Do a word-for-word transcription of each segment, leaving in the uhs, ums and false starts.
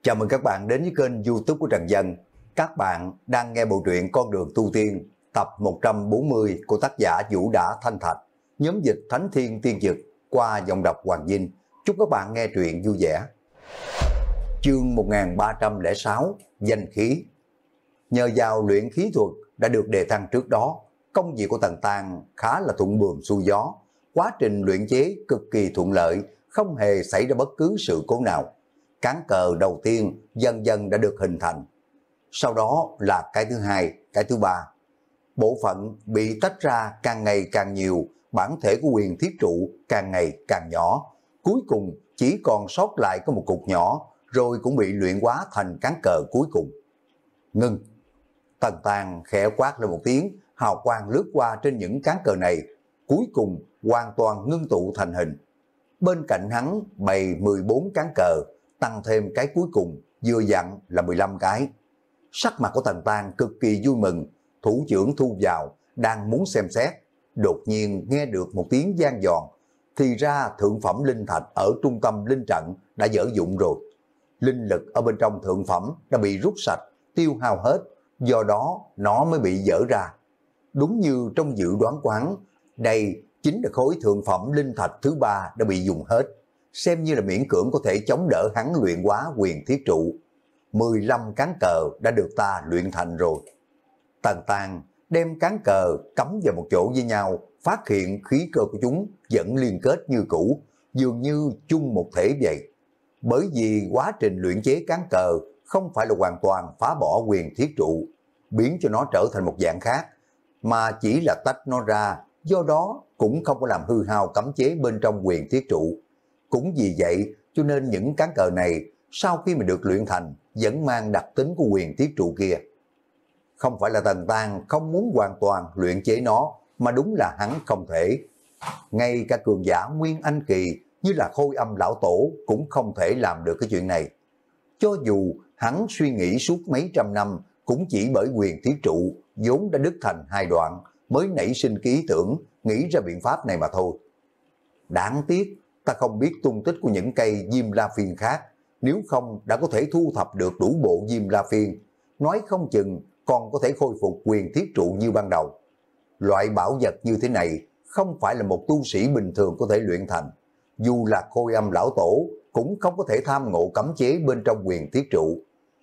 Chào mừng các bạn đến với kênh YouTube của Trần Dân. Các bạn đang nghe bộ truyện Con đường tu tiên tập một trăm bốn mươi của tác giả Vũ Đã Thanh Thạch, nhóm dịch Thánh Thiên Tiên Dực qua giọng đọc Hoàng Vinh. Chúc các bạn nghe truyện vui vẻ. Chương một nghìn ba trăm lẻ sáu, danh khí. Nhờ vào luyện khí thuật đã được đề thăng trước đó, công việc của Tần Tang khá là thuận buồm xuôi gió. Quá trình luyện chế cực kỳ thuận lợi, không hề xảy ra bất cứ sự cố nào. Cán cờ đầu tiên dần dần đã được hình thành. Sau đó là cái thứ hai, cái thứ ba. Bộ phận bị tách ra càng ngày càng nhiều, bản thể của Huyền Thiết Trụ càng ngày càng nhỏ. Cuối cùng chỉ còn sót lại có một cục nhỏ, rồi cũng bị luyện hóa thành cán cờ cuối cùng. Ngưng. Tần Tang khẽ quát lên một tiếng, hào quang lướt qua trên những cán cờ này, cuối cùng hoàn toàn ngưng tụ thành hình. Bên cạnh hắn bày mười bốn cán cờ, tăng thêm cái cuối cùng vừa dặn là mười lăm cái. Sắc mặt của Tần Tang cực kỳ vui mừng, thủ trưởng thu vào, đang muốn xem xét, đột nhiên nghe được một tiếng vang giòn. Thì ra thượng phẩm linh thạch ở trung tâm linh trận đã dở dụng rồi. Linh lực ở bên trong thượng phẩm đã bị rút sạch, tiêu hao hết, do đó nó mới bị dở ra. Đúng như trong dự đoán của hắn, đây chính là khối thượng phẩm linh thạch thứ ba đã bị dùng hết, xem như là miễn cưỡng có thể chống đỡ hắn luyện hóa Huyền Thiết Trụ. mười lăm cán cờ đã được ta luyện thành rồi. Tần Tang đem cán cờ cắm vào một chỗ với nhau, phát hiện khí cơ của chúng vẫn liên kết như cũ, dường như chung một thể vậy. Bởi vì quá trình luyện chế cán cờ không phải là hoàn toàn phá bỏ Huyền Thiết Trụ, biến cho nó trở thành một dạng khác, mà chỉ là tách nó ra, do đó cũng không có làm hư hao cấm chế bên trong Huyền Thiết Trụ. Cũng vì vậy cho nên những cán cờ này sau khi mà được luyện thành vẫn mang đặc tính của Huyền Thiết Trụ kia. Không phải là Tần Tang không muốn hoàn toàn luyện chế nó, mà đúng là hắn không thể. Ngay cả cường giả Nguyên Anh Kỳ như là Khôi Âm Lão Tổ cũng không thể làm được cái chuyện này. Cho dù hắn suy nghĩ suốt mấy trăm năm, cũng chỉ bởi Huyền Thiết Trụ vốn đã đứt thành hai đoạn mới nảy sinh cái ý tưởng nghĩ ra biện pháp này mà thôi. Đáng tiếc ta không biết tung tích của những cây Diêm La Phiên khác, nếu không đã có thể thu thập được đủ bộ Diêm La Phiên, nói không chừng còn có thể khôi phục Huyền Thiết Trụ như ban đầu. Loại bảo vật như thế này không phải là một tu sĩ bình thường có thể luyện thành, dù là Khôi Âm Lão Tổ cũng không có thể tham ngộ cấm chế bên trong Huyền Thiết Trụ,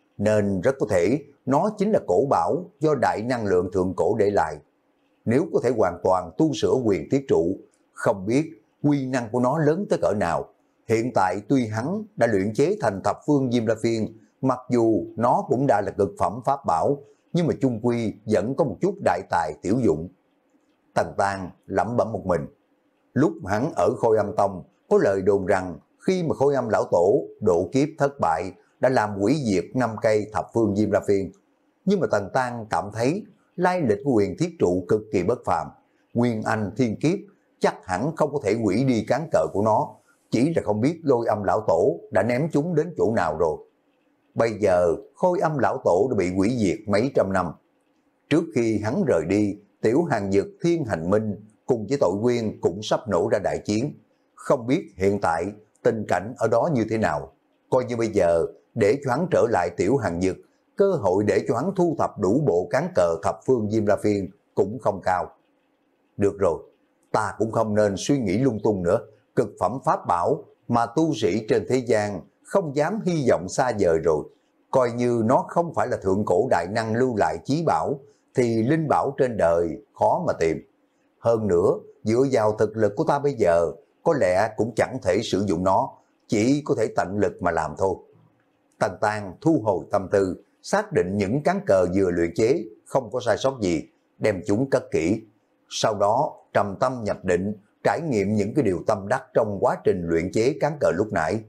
nên rất có thể nó chính là cổ bảo do đại năng lượng thượng cổ để lại. Nếu có thể hoàn toàn tu sửa Huyền Thiết Trụ, không biết quy năng của nó lớn tới cỡ nào. Hiện tại tuy hắn đã luyện chế thành thập phương Diêm La Phiên, mặc dù nó cũng đã là cực phẩm pháp bảo, nhưng mà chung quy vẫn có một chút đại tài tiểu dụng. Tần Tang lẩm bẩm một mình. Lúc hắn ở Khôi Âm Tông, có lời đồn rằng khi mà Khôi Âm Lão Tổ độ kiếp thất bại đã làm hủy diệt năm cây thập phương Diêm La Phiên. Nhưng mà Tần Tang cảm thấy lai lịch của Huyền Thiết Trụ cực kỳ bất phàm. Nguyên Anh thiên kiếp chắc hẳn không có thể hủy đi cán cờ của nó, chỉ là không biết Lôi Âm Lão Tổ đã ném chúng đến chỗ nào rồi. Bây giờ Khôi Âm Lão Tổ đã bị hủy diệt mấy trăm năm. Trước khi hắn rời đi, Tiểu Hàng Dực Thiên Hành Minh cùng với Tội Quyên cũng sắp nổ ra đại chiến. Không biết hiện tại tình cảnh ở đó như thế nào. Coi như bây giờ để cho hắn trở lại Tiểu Hàng Dực, cơ hội để cho hắn thu thập đủ bộ cán cờ thập phương Diêm La Phiên cũng không cao. Được rồi, ta cũng không nên suy nghĩ lung tung nữa. Cực phẩm pháp bảo mà tu sĩ trên thế gian không dám hy vọng xa vời rồi. Coi như nó không phải là thượng cổ đại năng lưu lại chí bảo, thì linh bảo trên đời khó mà tìm. Hơn nữa, dựa vào thực lực của ta bây giờ, có lẽ cũng chẳng thể sử dụng nó, chỉ có thể tận lực mà làm thôi. Tần Tang thu hồi tâm tư, xác định những cán cờ vừa luyện chế không có sai sót gì, đem chúng cất kỹ. Sau đó trầm tâm nhập định, trải nghiệm những cái điều tâm đắc trong quá trình luyện chế cán cờ lúc nãy.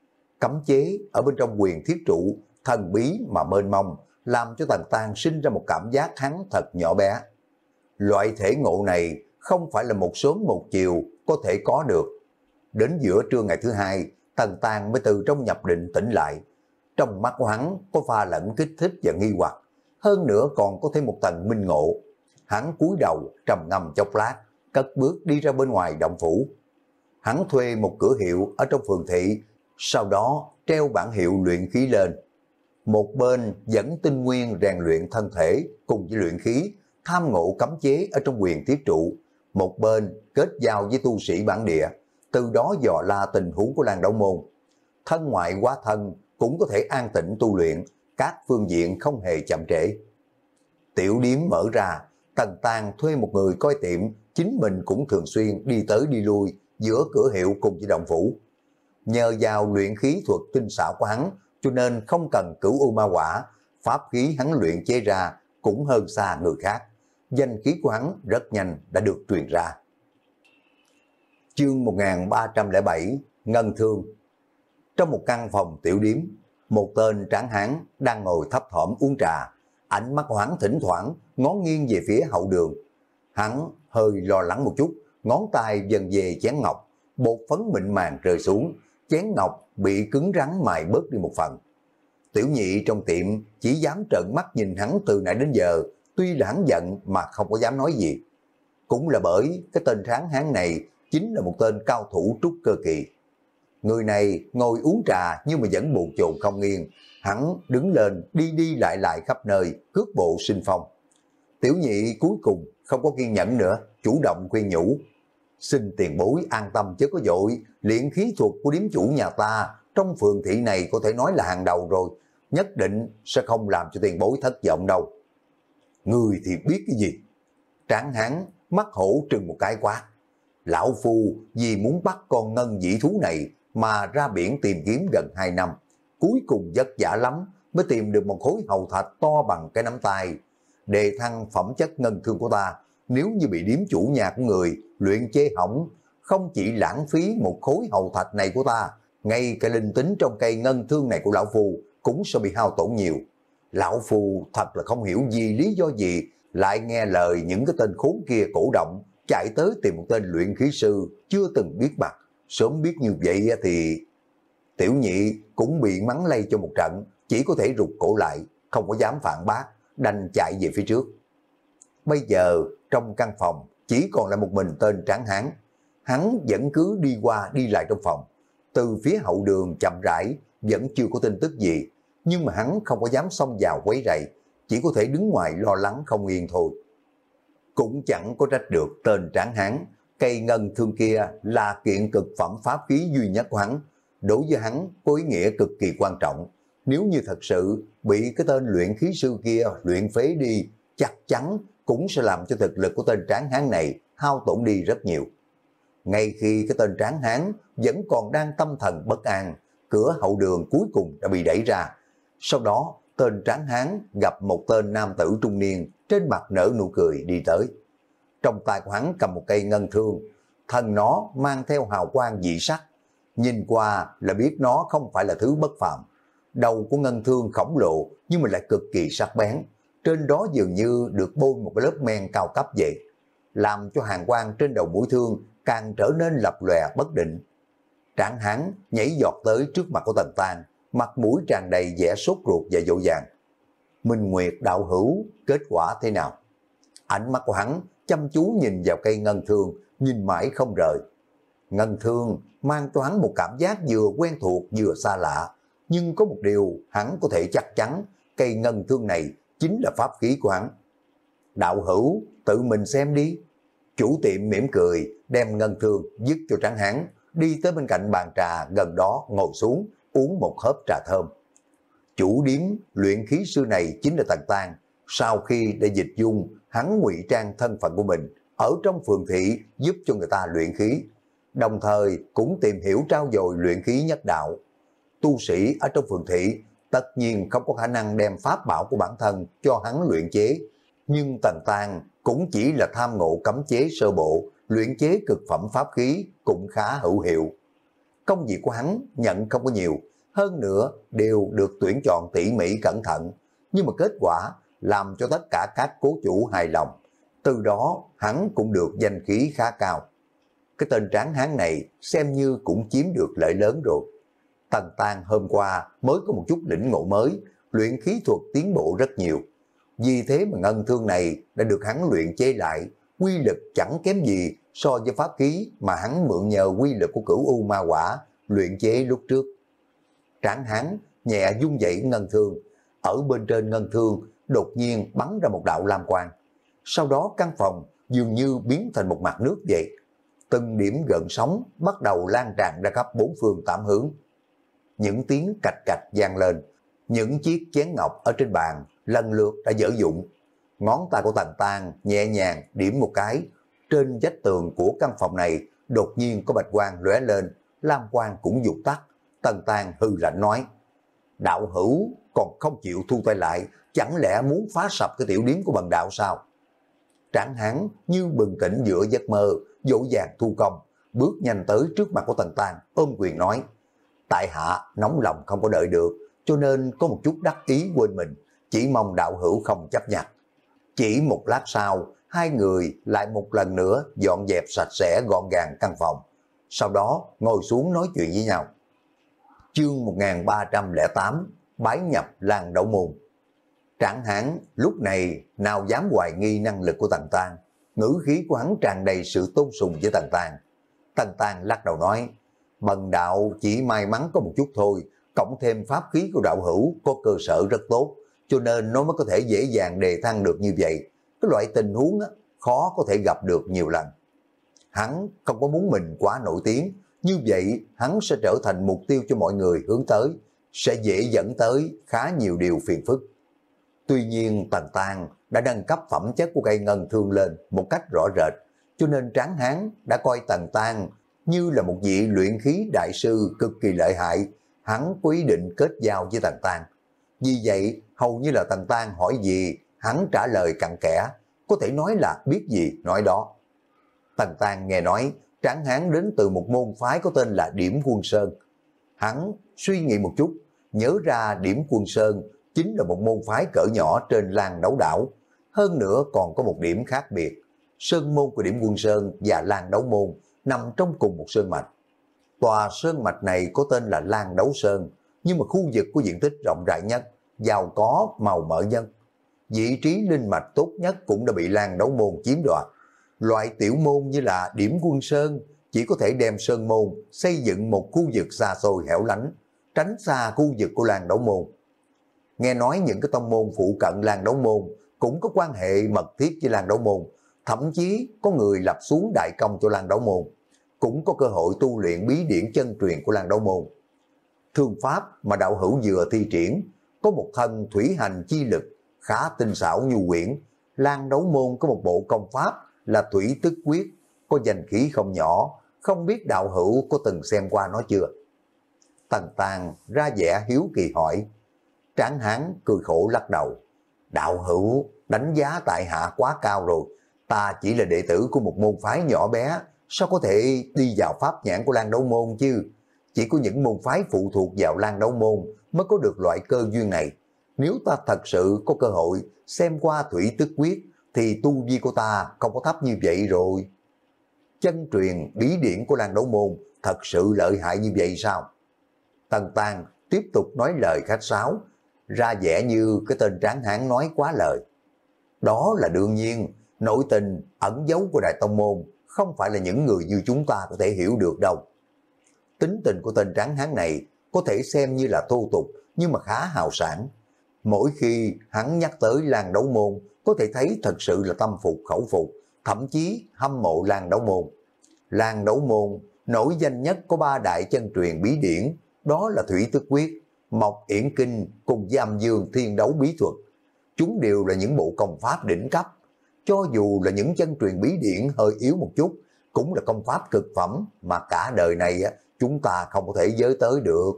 Cấm chế ở bên trong Huyền Thiết Trụ thần bí mà mênh mông, làm cho Tần Tang sinh ra một cảm giác hắn thật nhỏ bé. Loại thể ngộ này không phải là một sớm một chiều có thể có được. Đến giữa trưa ngày thứ hai, Tần Tang mới từ trong nhập định tỉnh lại. Trong mắt của hắn có pha lẫn kích thích và nghi hoặc, hơn nữa còn có thêm một tầng minh ngộ. Hắn cúi đầu trầm ngâm chốc lát, cất bước đi ra bên ngoài động phủ. Hắn thuê một cửa hiệu ở trong phường thị, sau đó treo bảng hiệu luyện khí lên. Một bên dẫn tinh nguyên rèn luyện thân thể cùng với luyện khí, tham ngộ cấm chế ở trong quyền thiết trụ. Một bên kết giao với tu sĩ bản địa, từ đó dò la tình huống của Lan Đảo Môn. Thân ngoại hóa thân cũng có thể an tĩnh tu luyện, các phương diện không hề chậm trễ. Tiểu điếm mở ra, Tần Tang thuê một người coi tiệm, chính mình cũng thường xuyên đi tới đi lui giữa cửa hiệu cùng với động phủ. Nhờ vào luyện khí thuật tinh xảo của hắn, cho nên không cần cửu u ma quả, pháp khí hắn luyện chế ra cũng hơn xa người khác. Danh khí của hắn rất nhanh đã được truyền ra. Chương một nghìn ba trăm lẻ bảy, Ngân Thương. Trong một căn phòng tiểu điếm, một tên tráng hán đang ngồi thấp thỏm uống trà, ánh mắt của hắn thỉnh thoảng ngó nghiêng về phía hậu đường. Hắn hơi lo lắng một chút, ngón tay dần về chén ngọc, bột phấn mịn màng rơi xuống, chén ngọc bị cứng rắn mài bớt đi một phần. Tiểu nhị trong tiệm chỉ dám trợn mắt nhìn hắn từ nãy đến giờ, tuy là hắn giận mà không có dám nói gì. Cũng là bởi cái tên tráng hán này chính là một tên cao thủ trúc cơ kỳ. Người này ngồi uống trà nhưng mà vẫn bồn chồn không nghiêng, hắn đứng lên đi đi lại lại khắp nơi, cước bộ sinh phong. Tiểu nhị cuối cùng không có kiên nhẫn nữa, chủ động khuyên nhủ. Xin tiền bối an tâm chứ có vội, luyện khí thuật của điếm chủ nhà ta trong phường thị này có thể nói là hàng đầu rồi, nhất định sẽ không làm cho tiền bối thất vọng đâu. Người thì biết cái gì? Tráng hán mắt hổ trừng một cái quát. Lão phu vì muốn bắt con ngân dĩ thú này mà ra biển tìm kiếm gần hai năm, cuối cùng vất vả lắm mới tìm được một khối hầu thạch to bằng cái nắm tay. Đề thăng phẩm chất ngân thương của ta, nếu như bị điếm chủ nhà của người luyện chế hỏng, không chỉ lãng phí một khối hầu thạch này của ta, ngay cái linh tính trong cây ngân thương này của lão phu cũng sẽ bị hao tổn nhiều. Lão phu thật là không hiểu vì lý do gì lại nghe lời những cái tên khốn kia cổ động, chạy tới tìm một tên luyện khí sư chưa từng biết mặt. Sớm biết như vậy thì... Tiểu nhị cũng bị mắng lây cho một trận, chỉ có thể rụt cổ lại, không có dám phản bác, đành chạy về phía trước. Bây giờ trong căn phòng chỉ còn là một mình tên tráng hán. Hắn vẫn cứ đi qua đi lại trong phòng. Từ phía hậu đường chậm rãi vẫn chưa có tin tức gì, nhưng mà hắn không có dám xông vào quấy rầy, chỉ có thể đứng ngoài lo lắng không yên thôi. Cũng chẳng có trách được tên tráng hán, cây ngân thương kia là kiện cực phẩm pháp khí duy nhất của hắn, đối với hắn có ý nghĩa cực kỳ quan trọng. Nếu như thật sự bị cái tên luyện khí sư kia luyện phế đi, chắc chắn cũng sẽ làm cho thực lực của tên tráng hán này hao tổn đi rất nhiều. Ngay khi cái tên tráng hán vẫn còn đang tâm thần bất an, cửa hậu đường cuối cùng đã bị đẩy ra. Sau đó tên tráng hán gặp một tên nam tử trung niên trên mặt nở nụ cười đi tới. Trong tay của hắn cầm một cây ngân thương, thân nó mang theo hào quang dị sắc, nhìn qua là biết nó không phải là thứ bất phàm. Đầu của ngân thương khổng lồ nhưng mà lại cực kỳ sắc bén, trên đó dường như được bôi một cái lớp men cao cấp vậy, làm cho hàng quang trên đầu mũi thương càng trở nên lập lòe bất định. Tráng hán nhảy giọt tới trước mặt của Tần Tang, mặt mũi tràn đầy vẻ sốt ruột và dội vàng. Minh Nguyệt đạo hữu, kết quả thế nào? Ánh mắt của hắn chăm chú nhìn vào cây ngân thương, nhìn mãi không rời. Ngân thương mang cho hắn một cảm giác vừa quen thuộc vừa xa lạ, nhưng có một điều hắn có thể chắc chắn, cây ngân thương này chính là pháp khí của hắn. Đạo hữu, tự mình xem đi. Chủ tiệm mỉm cười, đem ngân thương dứt cho tráng hán, đi tới bên cạnh bàn trà gần đó ngồi xuống, uống một hớp trà thơm. Chủ điếm luyện khí sư này chính là Tần Tang. Sau khi đã dịch dung, hắn ngụy trang thân phận của mình ở trong phường thị giúp cho người ta luyện khí, đồng thời cũng tìm hiểu trao dồi luyện khí nhất đạo. Tu sĩ ở trong phường thị tất nhiên không có khả năng đem pháp bảo của bản thân cho hắn luyện chế, nhưng Tần Tang cũng chỉ là tham ngộ cấm chế sơ bộ, luyện chế cực phẩm pháp khí cũng khá hữu hiệu. Công việc của hắn nhận không có nhiều, hơn nữa đều được tuyển chọn tỉ mỉ cẩn thận, nhưng mà kết quả làm cho tất cả các cố chủ hài lòng. Từ đó hắn cũng được danh khí khá cao. Cái tên tráng hán này xem như cũng chiếm được lợi lớn rồi. Tần Tang hôm qua mới có một chút lĩnh ngộ mới, luyện khí thuật tiến bộ rất nhiều. Vì thế mà ngân thương này đã được hắn luyện chế lại, quy lực chẳng kém gì so với pháp khí mà hắn mượn nhờ quy lực của cửu u ma quả luyện chế lúc trước. Tráng hán nhẹ dung dậy ngân thương, ở bên trên ngân thương đột nhiên bắn ra một đạo lam quang. Sau đó căn phòng dường như biến thành một mặt nước vậy. Từng điểm gợn sóng bắt đầu lan tràn ra khắp bốn phương tám hướng. Những tiếng cạch cạch vang lên, những chiếc chén ngọc ở trên bàn lần lượt đã dở dụng. Ngón tay của Tần Tang nhẹ nhàng điểm một cái, trên vách tường của căn phòng này đột nhiên có bạch quang lóe lên, lam quang cũng vụt tắt. Tần Tang hư lạnh nói: đạo hữu còn không chịu thu tay lại, chẳng lẽ muốn phá sập cái tiểu điếm của bần đạo sao? Tráng hán như bừng tỉnh giữa giấc mơ, dỗ dàng thu công, bước nhanh tới trước mặt của Tần Tang, ôm quyền nói: tại hạ nóng lòng không có đợi được, cho nên có một chút đắc ý quên mình, chỉ mong đạo hữu không chấp nhận. Chỉ một lát sau, hai người lại một lần nữa dọn dẹp sạch sẽ gọn gàng căn phòng, sau đó ngồi xuống nói chuyện với nhau. Chương một nghìn ba trăm lẻ tám, bái nhập Lan Đấu Môn. Tráng hán lúc này nào dám hoài nghi năng lực của Tần Tang, ngữ khí của hắn tràn đầy sự tôn sùng với Tần Tang. Tần Tang lắc đầu nói: bần đạo chỉ may mắn có một chút thôi, cộng thêm pháp khí của đạo hữu có cơ sở rất tốt, cho nên nó mới có thể dễ dàng đề thăng được như vậy. Cái loại tình huống á, khó có thể gặp được nhiều lần. Hắn không có muốn mình quá nổi tiếng, như vậy hắn sẽ trở thành mục tiêu cho mọi người hướng tới, sẽ dễ dẫn tới khá nhiều điều phiền phức. Tuy nhiên Tần Tang đã nâng cấp phẩm chất của cây ngân thương lên một cách rõ rệt, cho nên Tráng hán đã coi Tần Tang như là một vị luyện khí đại sư cực kỳ lợi hại. Hắn quyết định kết giao với Tần Tang. Vì vậy hầu như là Tần Tang hỏi gì hắn trả lời cặn kẽ, có thể nói là biết gì nói đó. Tần Tang nghe nói Tráng hán đến từ một môn phái có tên là Điểm Quân Sơn. Hắn suy nghĩ một chút, nhớ ra Điểm Quân Sơn chính là một môn phái cỡ nhỏ trên Lan Đấu Đảo. Hơn nữa còn có một điểm khác biệt, sơn môn của Điểm Quân Sơn và Lan Đấu Môn nằm trong cùng một sơn mạch. Tòa sơn mạch này có tên là Lan Đấu Sơn, nhưng mà khu vực có diện tích rộng rãi nhất, giàu có, màu mỡ nhất. Vị trí linh mạch tốt nhất cũng đã bị Lan Đấu Môn chiếm đoạt. Loại tiểu môn như là Điểm Quân Sơn chỉ có thể đem sơn môn xây dựng một khu vực xa xôi hẻo lánh, tránh xa khu vực của Lan Đấu Môn. Nghe nói những cái tông môn phụ cận Lan Đấu Môn cũng có quan hệ mật thiết với Lan Đấu Môn, thậm chí có người lập xuống đại công cho Lan Đấu Môn, cũng có cơ hội tu luyện bí điển chân truyền của Lan Đấu Môn. Thương pháp mà đạo hữu vừa thi triển có một thân thủy hành chi lực khá tinh xảo nhu quyển. Lan Đấu Môn có một bộ công pháp là Thủy Tức Quyết, có danh khí không nhỏ, không biết đạo hữu có từng xem qua nó chưa? Tần Tang ra vẻ hiếu kỳ hỏi. Tráng hán cười khổ lắc đầu: đạo hữu đánh giá tại hạ quá cao rồi, ta chỉ là đệ tử của một môn phái nhỏ bé, sao có thể đi vào pháp nhãn của Lan Đấu Môn chứ? Chỉ có những môn phái phụ thuộc vào Lan Đấu Môn mới có được loại cơ duyên này. Nếu ta thật sự có cơ hội xem qua Thủy Tức Quyết thì tu vi của ta không có thấp như vậy rồi. Chân truyền bí điển của Lan Đấu Môn thật sự lợi hại như vậy sao? Tần Tang tiếp tục nói lời khách sáo, ra vẻ như cái tên Tráng hán nói quá lời. Đó là đương nhiên, nội tình ẩn giấu của Đại Tông Môn không phải là những người như chúng ta có thể hiểu được đâu. Tính tình của tên Tráng hán này có thể xem như là thô tục, nhưng mà khá hào sảng. Mỗi khi hắn nhắc tới Lan Đấu Môn, có thể thấy thật sự là tâm phục khẩu phục, thậm chí hâm mộ Lan Đấu Môn. Lan Đấu Môn nổi danh nhất có ba đại chân truyền bí điển, đó là Thủy Tức Quyết, Mộc Yển Kinh cùng với Âm Dương Thiên Đấu Bí Thuật. Chúng đều là những bộ công pháp đỉnh cấp. Cho dù là những chân truyền bí điển hơi yếu một chút, cũng là công pháp cực phẩm mà cả đời này chúng ta không có thể giới tới được.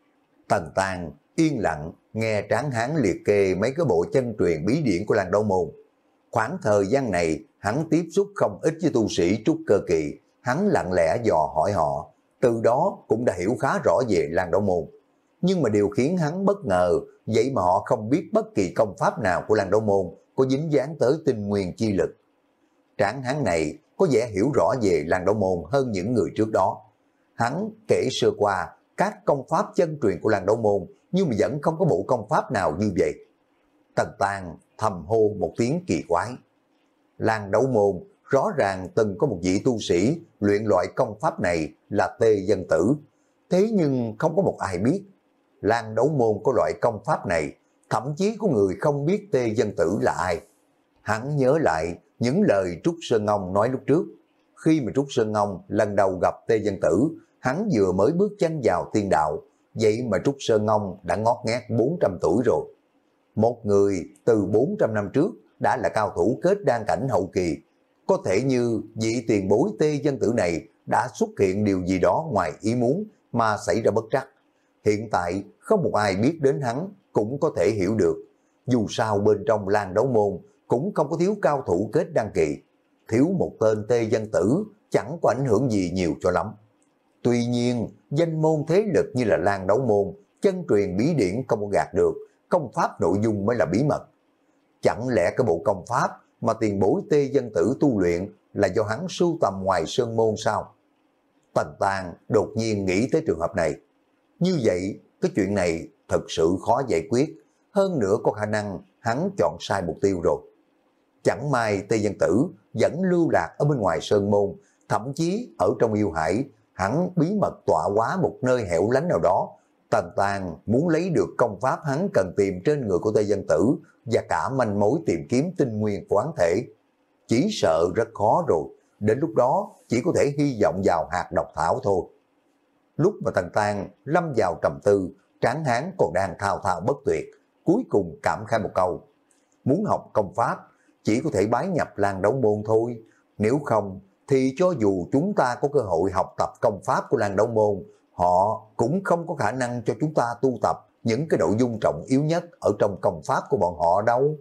Tần Tang yên lặng nghe Tráng hán liệt kê mấy cái bộ chân truyền bí điển của Lan Đấu Môn. Khoảng thời gian này hắn tiếp xúc không ít với tu sĩ trúc cơ kỳ, hắn lặng lẽ dò hỏi họ, từ đó cũng đã hiểu khá rõ về Lan Đấu Môn. Nhưng mà điều khiến hắn bất ngờ, vậy mà họ không biết bất kỳ công pháp nào của Lan Đấu Môn có dính dáng tới tinh nguyên chi lực. Tráng hán này có vẻ hiểu rõ về Lan Đấu Môn hơn những người trước đó. Hắn kể sơ qua các công pháp chân truyền của Lan Đấu Môn, nhưng mà vẫn không có bộ công pháp nào như vậy. Tần Tang thầm hô một tiếng kỳ quái. Lan Đấu Môn rõ ràng từng có một vị tu sĩ luyện loại công pháp này là Tê Dân Tử, thế nhưng không có một ai biết. Lan Đấu Môn có loại công pháp này, thậm chí có người không biết Tê Dân Tử là ai. Hắn nhớ lại những lời Trúc Sơn Ngông nói lúc trước. Khi mà Trúc Sơn Ngông lần đầu gặp Tê Dân Tử, hắn vừa mới bước chân vào tiên đạo, vậy mà Trúc Sơn Ngông đã ngót nghét bốn trăm tuổi rồi. Một người từ bốn trăm năm trước đã là cao thủ kết đan cảnh hậu kỳ, có thể như vị tiền bối Tê Dân Tử này đã xuất hiện điều gì đó ngoài ý muốn mà xảy ra bất trắc. Hiện tại không một ai biết đến hắn cũng có thể hiểu được. Dù sao bên trong Lan Đấu Môn cũng không có thiếu cao thủ kết đan kỳ. Thiếu một tên Tê Dân Tử chẳng có ảnh hưởng gì nhiều cho lắm. Tuy nhiên, danh môn thế lực như là Lan Đấu Môn, chân truyền bí điển không có gạt được, công pháp nội dung mới là bí mật. Chẳng lẽ cái bộ công pháp mà tiền bối Tê Dân Tử tu luyện là do hắn sưu tầm ngoài sơn môn sao? Tần Tàng đột nhiên nghĩ tới trường hợp này. Như vậy, cái chuyện này thật sự khó giải quyết, hơn nữa có khả năng hắn chọn sai mục tiêu rồi. Chẳng may Tê Dân Tử vẫn lưu lạc ở bên ngoài sơn môn, thậm chí ở trong yêu hải, hắn bí mật tọa hóa một nơi hẻo lánh nào đó. Tần Tàng muốn lấy được công pháp hắn cần tìm trên người của Tê Dân Tử và cả manh mối tìm kiếm tinh nguyên quán thể. Chỉ sợ rất khó rồi, đến lúc đó chỉ có thể hy vọng vào hạt độc thảo thôi. Lúc mà Tần Tàng lâm vào trầm tư, Tráng Hán còn đang thao thao bất tuyệt, cuối cùng cảm khai một câu: muốn học công pháp chỉ có thể bái nhập Lan Đấu Môn thôi, nếu không thì cho dù chúng ta có cơ hội học tập công pháp của Lan Đấu Môn, họ cũng không có khả năng cho chúng ta tu tập những cái nội dung trọng yếu nhất ở trong công pháp của bọn họ đâu.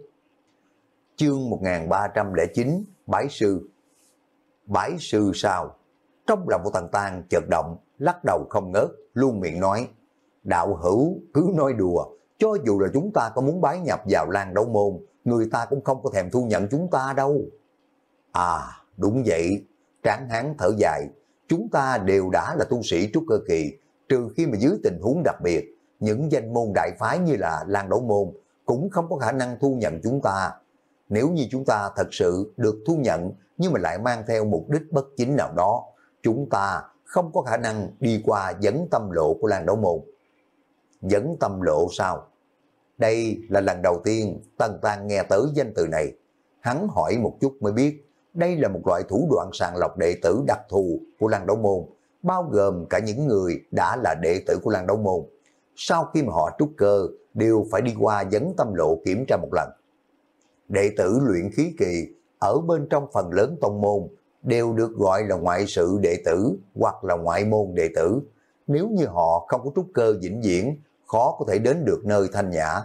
Chương một nghìn ba trăm lẻ chín, Bái Sư. Bái sư sao? Trong lòng của Tần Tàng chợt động, lắc đầu không ngớt, luôn miệng nói: đạo hữu cứ nói đùa, cho dù là chúng ta có muốn bái nhập vào Lan Đấu Môn, người ta cũng không có thèm thu nhận chúng ta đâu. À, đúng vậy. Tráng Hán thở dài, chúng ta đều đã là tu sĩ trúc cơ kỳ, trừ khi mà dưới tình huống đặc biệt, những danh môn đại phái như là Lan Đấu Môn cũng không có khả năng thu nhận chúng ta. Nếu như chúng ta thật sự được thu nhận nhưng mà lại mang theo mục đích bất chính nào đó, chúng ta không có khả năng đi qua Vấn Tâm Lộ của Lan Đấu Môn. Vấn Tâm Lộ sao? Đây là lần đầu tiên Tần Tàng nghe tới danh từ này. Hắn hỏi một chút mới biết, đây là một loại thủ đoạn sàng lọc đệ tử đặc thù của Lan Đấu Môn, bao gồm cả những người đã là đệ tử của Lan Đấu Môn. Sau khi mà họ trúc cơ, đều phải đi qua Vấn Tâm Lộ kiểm tra một lần. Đệ tử luyện khí kỳ ở bên trong phần lớn tông môn đều được gọi là ngoại sự đệ tử hoặc là ngoại môn đệ tử. Nếu như họ không có trúc cơ vĩnh viễn, khó có thể đến được nơi thanh nhã.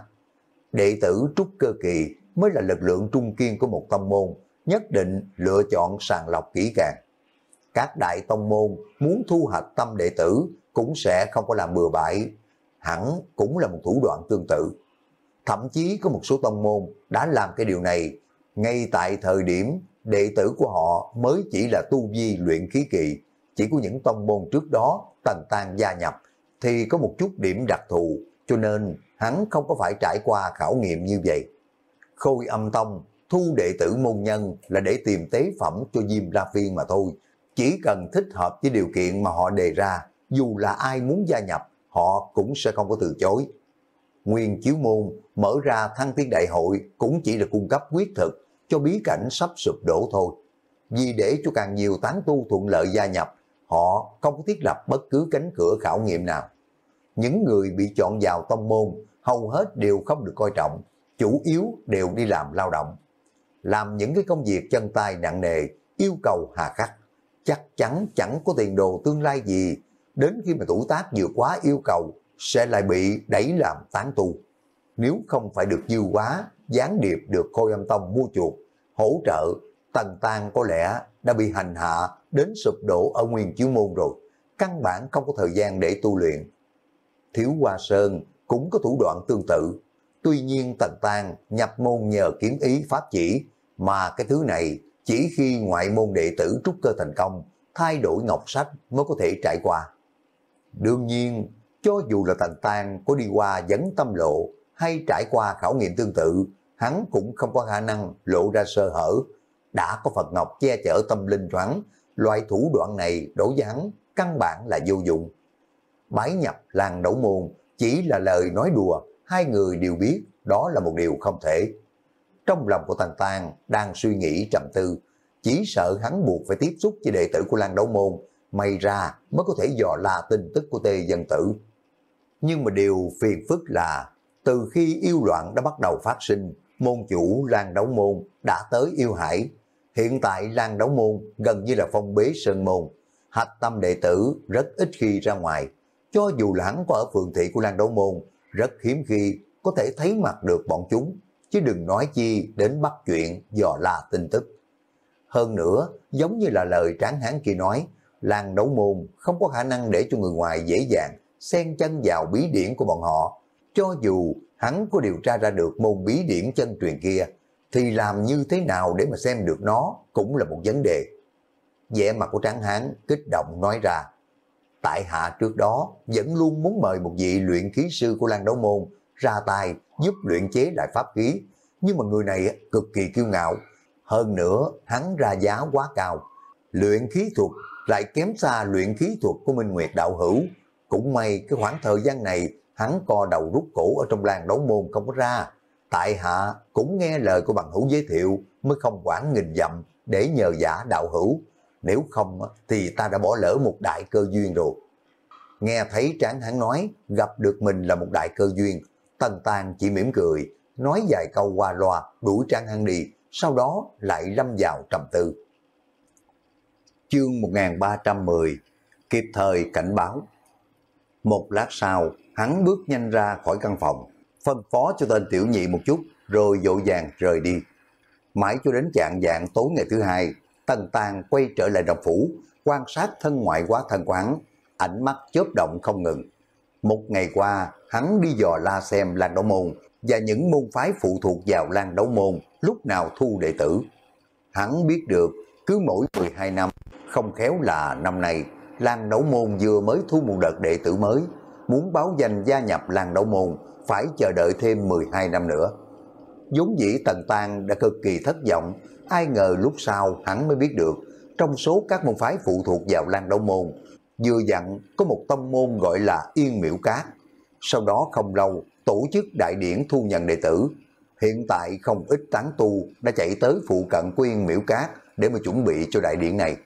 Đệ tử trúc cơ kỳ mới là lực lượng trung kiên của một tông môn, nhất định lựa chọn sàng lọc kỹ càng. Các đại tông môn muốn thu hoạch tâm đệ tử cũng sẽ không có làm bừa bãi, hẳn cũng là một thủ đoạn tương tự. Thậm chí có một số tông môn đã làm cái điều này ngay tại thời điểm đệ tử của họ mới chỉ là tu vi luyện khí kỳ. Chỉ có những tông môn trước đó Tần Tàng gia nhập thì có một chút điểm đặc thù, cho nên hắn không có phải trải qua khảo nghiệm như vậy. Khôi Âm Tông thu đệ tử môn nhân là để tìm tế phẩm cho Diêm La Viên mà thôi. Chỉ cần thích hợp với điều kiện mà họ đề ra, dù là ai muốn gia nhập, họ cũng sẽ không có từ chối. Nguyên Chiếu Môn mở ra Thăng Tiên Đại Hội cũng chỉ là cung cấp quyết thực cho bí cảnh sắp sụp đổ thôi. Vì để cho càng nhiều tán tu thuận lợi gia nhập, họ không có thiết lập bất cứ cánh cửa khảo nghiệm nào. Những người bị chọn vào tông môn hầu hết đều không được coi trọng, chủ yếu đều đi làm lao động. Làm những cái công việc chân tay nặng nề, yêu cầu hà khắc, chắc chắn chẳng có tiền đồ tương lai gì. Đến khi mà tuổi tác vượt quá yêu cầu, sẽ lại bị đẩy làm tán tu. Nếu không phải được Dư Quá, gián điệp được Khôi Âm Tông mua chuộc, hỗ trợ, Tần Tàng có lẽ đã bị hành hạ đến sụp đổ ở Nguyên Chiếu Môn rồi, căn bản không có thời gian để tu luyện. Thiếu Hoa Sơn cũng có thủ đoạn tương tự, tuy nhiên Tần Tàng nhập môn nhờ kiếm ý pháp chỉ, mà cái thứ này chỉ khi ngoại môn đệ tử trúc cơ thành công, thay đổi ngọc sách mới có thể trải qua. Đương nhiên, cho dù là Tần Tàng có đi qua Vấn Tâm Lộ hay trải qua khảo nghiệm tương tự, hắn cũng không có khả năng lộ ra sơ hở. Đã có Phật Ngọc che chở tâm linh choáng, loại thủ đoạn này đối với hắn căn bản là vô dụng. Bái nhập Lan Đấu Môn chỉ là lời nói đùa, hai người đều biết đó là một điều không thể. Trong lòng của Tần Tang đang suy nghĩ trầm tư, chỉ sợ hắn buộc phải tiếp xúc với đệ tử của Lan Đấu Môn, may ra mới có thể dò la tin tức của Tê Dân Tử. Nhưng mà điều phiền phức là, từ khi yêu loạn đã bắt đầu phát sinh, môn chủ Lan Đấu Môn đã tới Yêu Hải. Hiện tại Lan Đấu Môn gần như là phong bế sơn môn, hạch tâm đệ tử rất ít khi ra ngoài. Cho dù là hắn có ở phường thị của Lan Đấu Môn, rất hiếm khi có thể thấy mặt được bọn chúng, chứ đừng nói chi đến bắt chuyện dò la tin tức. Hơn nữa, giống như là lời Tráng Hán kia nói, Lan Đấu Môn không có khả năng để cho người ngoài dễ dàng xen chân vào bí điển của bọn họ. Cho dù hắn có điều tra ra được môn bí điển chân truyền kia, thì làm như thế nào để mà xem được nó cũng là một vấn đề. Vẻ mặt của Tráng Hán kích động nói ra, tại hạ trước đó vẫn luôn muốn mời một vị luyện khí sư của Lan Đấu Môn ra tay giúp luyện chế lại pháp khí, nhưng mà người này cực kỳ kiêu ngạo, hơn nữa hắn ra giá quá cao, luyện khí thuật lại kém xa luyện khí thuật của Minh Nguyệt đạo hữu. Cũng may cái khoảng thời gian này hắn co đầu rút cổ ở trong Lan Đấu Môn không có ra, tại hạ cũng nghe lời của bằng hữu giới thiệu mới không quản nghìn dặm để nhờ giả đạo hữu, nếu không thì ta đã bỏ lỡ một đại cơ duyên rồi. Nghe thấy Tráng Hán nói gặp được mình là một đại cơ duyên, Tần Tang chỉ mỉm cười, nói vài câu qua loa đuổi Tráng Hán đi, sau đó lại lâm vào trầm tư. Chương một nghìn ba trăm mười, kịp thời cảnh báo. Một lát sau, hắn bước nhanh ra khỏi căn phòng, phân phó cho tên tiểu nhị một chút, rồi vội vàng rời đi. Mãi cho đến chạng vạng tối ngày thứ hai, Tần Tang quay trở lại đồng phủ, quan sát thân ngoại hóa thân của hắn, ánh mắt chớp động không ngừng. Một ngày qua, hắn đi dò la xem Lan Đấu Môn và những môn phái phụ thuộc vào Lan Đấu Môn lúc nào thu đệ tử. Hắn biết được, cứ mỗi mười hai năm, không khéo là năm nay, Lan Đấu Môn vừa mới thu một đợt đệ tử mới, muốn báo danh gia nhập Lan Đấu Môn phải chờ đợi thêm mười hai năm nữa. Vốn dĩ Tần Tang đã cực kỳ thất vọng, ai ngờ lúc sau hắn mới biết được, trong số các môn phái phụ thuộc vào Lan Đấu Môn, vừa dặn có một tông môn gọi là Yên Miễu Cát. Sau đó không lâu, tổ chức đại điển thu nhận đệ tử. Hiện tại không ít tán tu đã chạy tới phụ cận của Yên Miễu Cát để mà chuẩn bị cho đại điển này.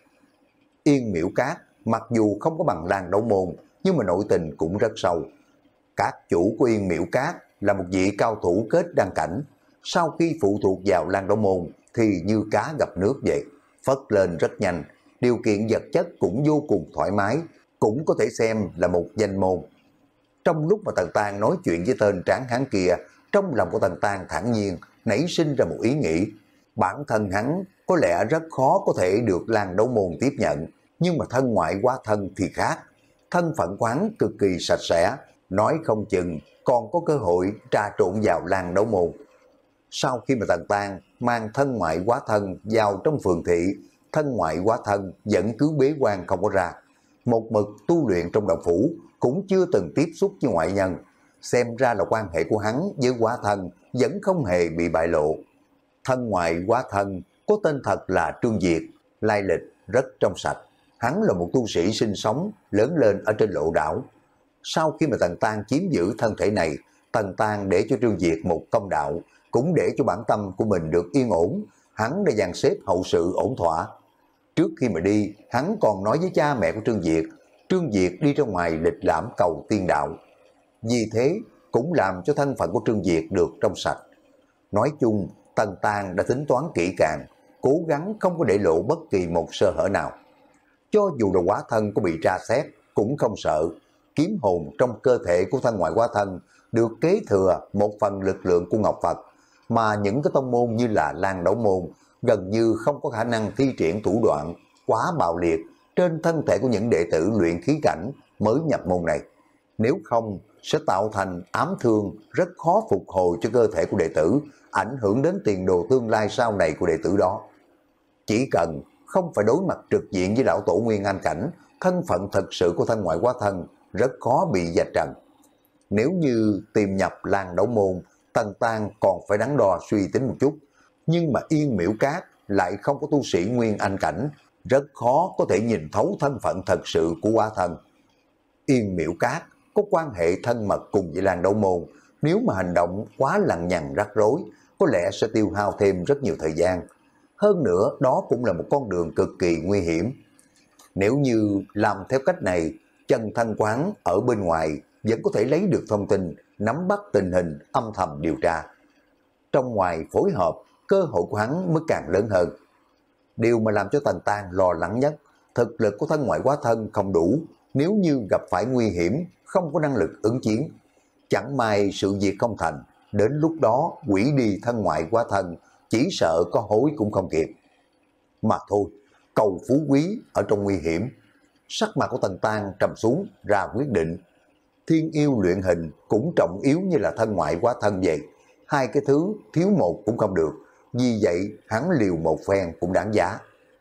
Yên Miễu Cát mặc dù không có bằng Lan Đấu Môn, nhưng mà nội tình cũng rất sâu. Các chủ của Yên Miễu Cát là một vị cao thủ kết đăng cảnh, sau khi phụ thuộc vào Lan Đấu Môn thì như cá gặp nước vậy, phất lên rất nhanh, điều kiện vật chất cũng vô cùng thoải mái, cũng có thể xem là một danh môn. Trong lúc mà Tần Tang nói chuyện với tên Tráng Hán kia, trong lòng của Tần Tang thản nhiên nảy sinh ra một ý nghĩ, bản thân hắn có lẽ rất khó có thể được Lan Đấu Môn tiếp nhận, nhưng mà thân ngoại hóa thân thì khác, thân phận của hắn cực kỳ sạch sẽ, nói không chừng còn có cơ hội trà trộn vào Lan Đấu Môn. Sau khi mà Tần Tang mang thân ngoại hóa thân vào trong phường thị, thân ngoại hóa thân vẫn cứ bế quan không có ra, một mực tu luyện trong đồng phủ, cũng chưa từng tiếp xúc với ngoại nhân, xem ra là quan hệ của hắn với hóa thân vẫn không hề bị bại lộ. Thân ngoại hóa thân có tên thật là Trương Việt, lai lịch rất trong sạch, hắn là một tu sĩ sinh sống lớn lên ở trên Lộ Đảo. Sau khi mà Tần Tang chiếm giữ thân thể này, Tần Tang để cho Trương Việt một công đạo, cũng để cho bản tâm của mình được yên ổn, hắn đã dàn xếp hậu sự ổn thỏa. Trước khi mà đi, hắn còn nói với cha mẹ của Trương Việt, Trương Việt đi ra ngoài lịch lãm cầu tiên đạo. Vì thế, cũng làm cho thân phận của Trương Việt được trong sạch. Nói chung, Tần Tang đã tính toán kỹ càng, cố gắng không có để lộ bất kỳ một sơ hở nào. Cho dù là hóa thân có bị tra xét, cũng không sợ. Kiếm hồn trong cơ thể của thân ngoại hóa thân được kế thừa một phần lực lượng của Ngọc Phật, mà những cái tông môn như là Lan Đấu Môn gần như không có khả năng thi triển thủ đoạn quá bạo liệt trên thân thể của những đệ tử luyện khí cảnh mới nhập môn này. Nếu không, sẽ tạo thành ám thương rất khó phục hồi cho cơ thể của đệ tử, ảnh hưởng đến tiền đồ tương lai sau này của đệ tử đó. Chỉ cần không phải đối mặt trực diện với lão tổ Nguyên Anh cảnh, thân phận thật sự của thân ngoại hóa thân rất khó bị vạch trần. Nếu như tìm nhập Lan Đấu Môn, Tần Tang còn phải đắn đo suy tính một chút, nhưng mà Yên Miễu Cát lại không có tu sĩ Nguyên Anh cảnh, rất khó có thể nhìn thấu thân phận thật sự của hóa thân. Yên Miễu Cát có quan hệ thân mật cùng với Lan Đấu Môn, nếu mà hành động quá lằng nhằng rắc rối, có lẽ sẽ tiêu hao thêm rất nhiều thời gian. Hơn nữa, đó cũng là một con đường cực kỳ nguy hiểm. Nếu như làm theo cách này, Trần Thanh Quán ở bên ngoài vẫn có thể lấy được thông tin, nắm bắt tình hình, âm thầm điều tra. Trong ngoài phối hợp, cơ hội của hắn mới càng lớn hơn. Điều mà làm cho Tần Tang lo lắng nhất, thực lực của thân ngoại hóa thân không đủ, nếu như gặp phải nguy hiểm, không có năng lực ứng chiến. Chẳng may sự việc không thành, đến lúc đó quỷ đi thân ngoại hóa thân, chỉ sợ có hối cũng không kịp. Mà thôi, cầu phú quý ở trong nguy hiểm. Sắc mặt của Tần Tang trầm xuống, ra quyết định. Thiên yêu luyện hình cũng trọng yếu như là thân ngoại hóa thân vậy. Hai cái thứ thiếu một cũng không được, vì vậy hắn liều một phen cũng đáng giá.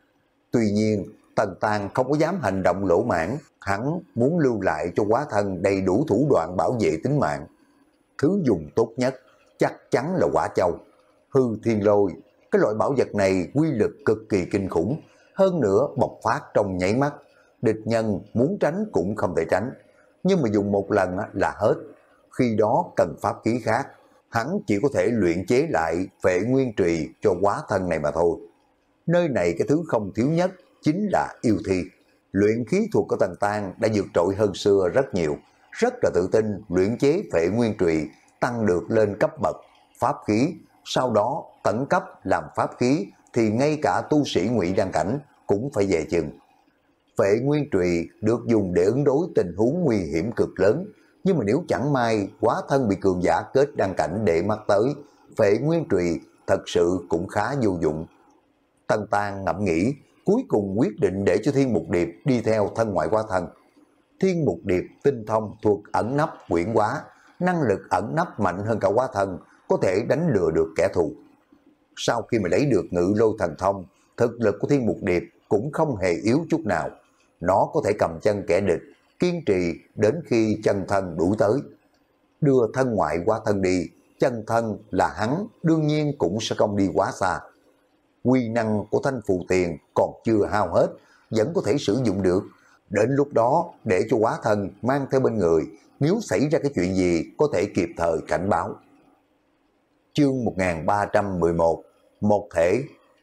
Tuy nhiên, Tần Tang không có dám hành động lỗ mãn, hắn muốn lưu lại cho hóa thân đầy đủ thủ đoạn bảo vệ tính mạng. Thứ dùng tốt nhất chắc chắn là Quả Châu, Hư Thiên Lôi. Cái loại bảo vật này quy lực cực kỳ kinh khủng, hơn nữa bộc phát trong nháy mắt, địch nhân muốn tránh cũng không thể tránh. Nhưng mà dùng một lần là hết, khi đó cần pháp khí khác, hắn chỉ có thể luyện chế lại Phệ Nguyên Trì cho hóa thân này mà thôi. Nơi này cái thứ không thiếu nhất chính là yêu thi. Luyện khí thuật của Tần Tang đã vượt trội hơn xưa rất nhiều, rất là tự tin luyện chế Phệ Nguyên Trì tăng được lên cấp bậc pháp khí, sau đó tận cấp làm pháp khí thì ngay cả tu sĩ ngụy đăng cảnh cũng phải về chừng. Phệ Nguyên Trì được dùng để ứng đối tình huống nguy hiểm cực lớn, nhưng mà nếu chẳng may hóa thân bị cường giả kết đăng cảnh để mắt tới, Phệ Nguyên Trì thật sự cũng khá vô dụng. Tần Tang ngẫm nghĩ, cuối cùng quyết định để cho Thiên Mục Điệp đi theo thân ngoại hóa thân. Thiên Mục Điệp tinh thông thuộc ẩn nấp quyển hóa, năng lực ẩn nấp mạnh hơn cả hóa thân, có thể đánh lừa được kẻ thù. Sau khi mà lấy được Ngự Lôi Thần Thông, thực lực của Thiên Mục Điệp cũng không hề yếu chút nào. Nó có thể cầm chân kẻ địch, kiên trì đến khi chân thân đủ tới. Đưa thân ngoại hóa thân đi, chân thân là hắn đương nhiên cũng sẽ không đi quá xa. Quy năng của thanh phù tiền còn chưa hao hết, vẫn có thể sử dụng được. Đến lúc đó để cho hóa thân mang theo bên người, nếu xảy ra cái chuyện gì có thể kịp thời cảnh báo. Chương một nghìn ba trăm mười một, một thể.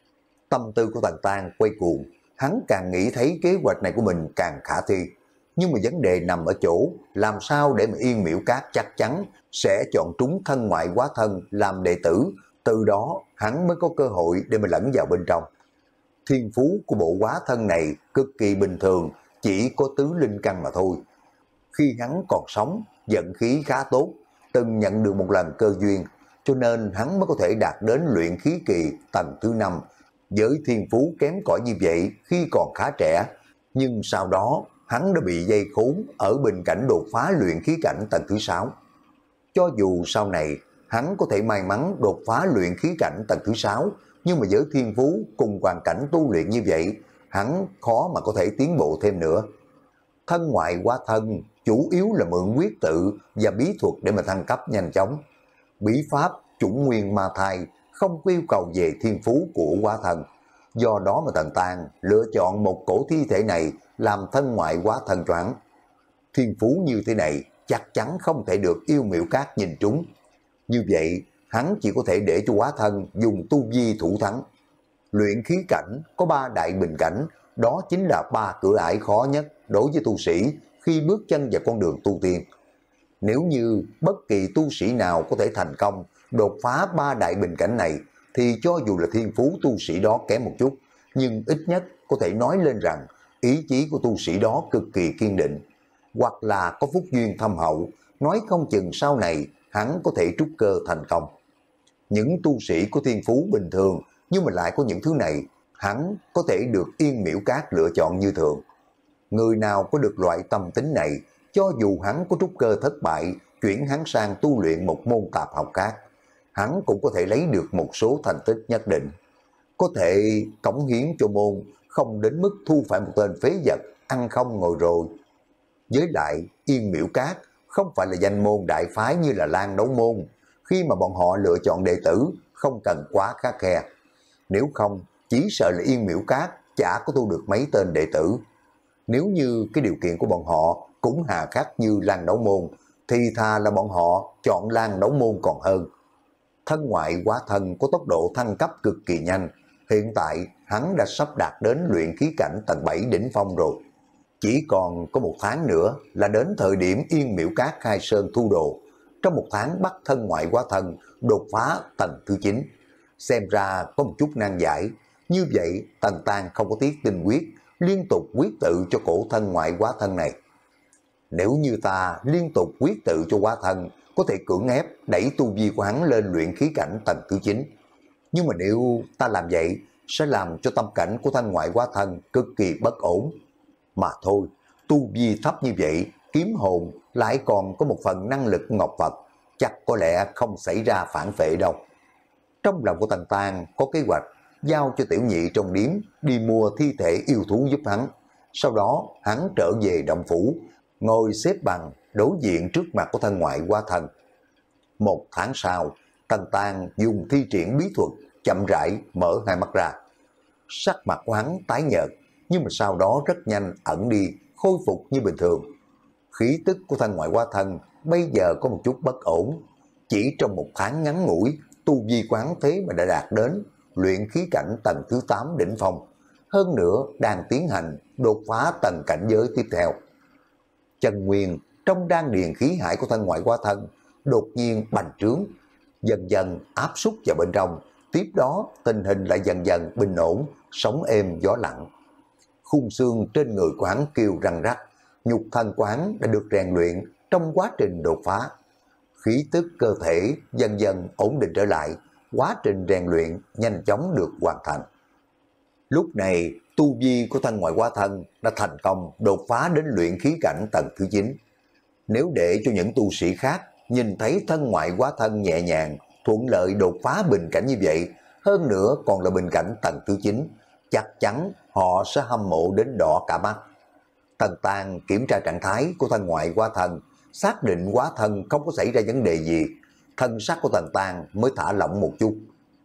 Tâm tư của Tần Tang quay cuồng, hắn càng nghĩ thấy kế hoạch này của mình càng khả thi. Nhưng mà vấn đề nằm ở chỗ, làm sao để mà Yên Miễu Cát chắc chắn sẽ chọn trúng thân ngoại hóa thân làm đệ tử, từ đó hắn mới có cơ hội để mà lẫn vào bên trong. Thiên phú của bộ hóa thân này cực kỳ bình thường, chỉ có tứ linh căn mà thôi. Khi hắn còn sống, vận khí khá tốt, từng nhận được một lần cơ duyên, cho nên hắn mới có thể đạt đến luyện khí kỳ tầng thứ năm. Với thiên phú kém cỏi như vậy khi còn khá trẻ, nhưng sau đó hắn đã bị dây khốn ở bình cảnh đột phá luyện khí cảnh tầng thứ sáu. Cho dù sau này hắn có thể may mắn đột phá luyện khí cảnh tầng thứ sáu, nhưng mà với thiên phú cùng hoàn cảnh tu luyện như vậy, hắn khó mà có thể tiến bộ thêm nữa. Thân ngoại hóa thân chủ yếu là mượn quyết tự và bí thuật để mà thăng cấp nhanh chóng. Bí pháp chủng nguyên ma thai không có yêu cầu về thiên phú của hóa thân. Do đó mà Tần Tang lựa chọn một cổ thi thể này làm thân ngoại hóa thân cho hắn. Thiên phú như thế này chắc chắn không thể được Yêu Miễu Cát nhìn trúng. Như vậy hắn chỉ có thể để cho hóa thân dùng tu vi thủ thắng. Luyện khí cảnh có ba đại bình cảnh, đó chính là ba cửa ải khó nhất đối với tu sĩ khi bước chân vào con đường tu tiên. Nếu như bất kỳ tu sĩ nào có thể thành công đột phá ba đại bình cảnh này, thì cho dù là thiên phú tu sĩ đó kém một chút, nhưng ít nhất có thể nói lên rằng ý chí của tu sĩ đó cực kỳ kiên định, hoặc là có phúc duyên thâm hậu, nói không chừng sau này hắn có thể trúc cơ thành công. Những tu sĩ có thiên phú bình thường nhưng mà lại có những thứ này, hắn có thể được Yên Miễu Cát lựa chọn như thường. Người nào có được loại tâm tính này, cho dù hắn có trúc cơ thất bại, chuyển hắn sang tu luyện một môn tạp học khác, hắn cũng có thể lấy được một số thành tích nhất định. Có thể cống hiến cho môn, không đến mức thu phải một tên phế vật, ăn không ngồi rồi. Với lại, Yên Miễu Cát không phải là danh môn đại phái như là Lan Đấu Môn. Khi mà bọn họ lựa chọn đệ tử, không cần quá khắt khe. Nếu không, chỉ sợ là Yên Miễu Cát chả có thu được mấy tên đệ tử. Nếu như cái điều kiện của bọn họ cũng hà khắc như Lan Đấu Môn, thì thà là bọn họ chọn Lan Đấu Môn còn hơn. Thân ngoại hóa thân có tốc độ thăng cấp cực kỳ nhanh, hiện tại hắn đã sắp đạt đến luyện khí cảnh tầng bảy đỉnh phong rồi. Chỉ còn có một tháng nữa là đến thời điểm Yên Miễu Cát khai sơn thu đồ, trong một tháng bắt thân ngoại hóa thân đột phá tầng thứ chín. Xem ra có một chút nan giải, như vậy Tần Tang không có tiếc tinh huyết, liên tục quyết tự cho cổ thân ngoại hóa thân này. Nếu như ta liên tục quyết tự cho hóa thân, có thể cưỡng ép đẩy tu vi của hắn lên luyện khí cảnh tầng thứ chín. Nhưng mà nếu ta làm vậy, sẽ làm cho tâm cảnh của thân ngoại hóa thân cực kỳ bất ổn. Mà thôi, tu vi thấp như vậy, kiếm hồn lại còn có một phần năng lực ngọc Phật, chắc có lẽ không xảy ra phản phệ đâu. Trong lòng của Tần Tang có kế hoạch, giao cho tiểu nhị trong điếm đi mua thi thể yêu thú giúp hắn. Sau đó hắn trở về động phủ, ngồi xếp bằng đối diện trước mặt của thân ngoại hóa thân. Một tháng sau, Tần Tang dùng thi triển bí thuật, chậm rãi mở hai mắt ra. Sắc mặt của hắn tái nhợt, nhưng mà sau đó rất nhanh ẩn đi, khôi phục như bình thường. Khí tức của thân ngoại hóa thân bây giờ có một chút bất ổn. Chỉ trong một tháng ngắn ngủi, tu vi quán thế mà đã đạt đến luyện khí cảnh tầng thứ tám đỉnh phong. Hơn nữa đang tiến hành đột phá tầng cảnh giới tiếp theo. Chân nguyên trong đan điền khí hải của thân ngoại hóa thân đột nhiên bành trướng, dần dần áp xúc vào bên trong. Tiếp đó tình hình lại dần dần bình ổn, sóng êm gió lặng. Khung xương trên người của hắn kêu răng rắc, nhục thân của hắn đã được rèn luyện trong quá trình đột phá. Khí tức cơ thể dần dần ổn định trở lại, quá trình rèn luyện nhanh chóng được hoàn thành. Lúc này tu vi của thân ngoại hóa thân đã thành công đột phá đến luyện khí cảnh tầng thứ chín. Nếu để cho những tu sĩ khác nhìn thấy thân ngoại hóa thân nhẹ nhàng, thuận lợi đột phá bình cảnh như vậy, hơn nữa còn là bình cảnh tầng thứ chín, chắc chắn họ sẽ hâm mộ đến đỏ cả mắt. Tần Tang kiểm tra trạng thái của thân ngoại hóa thân, xác định hóa thân không có xảy ra vấn đề gì, thân sắc của Tần Tang mới thả lỏng một chút.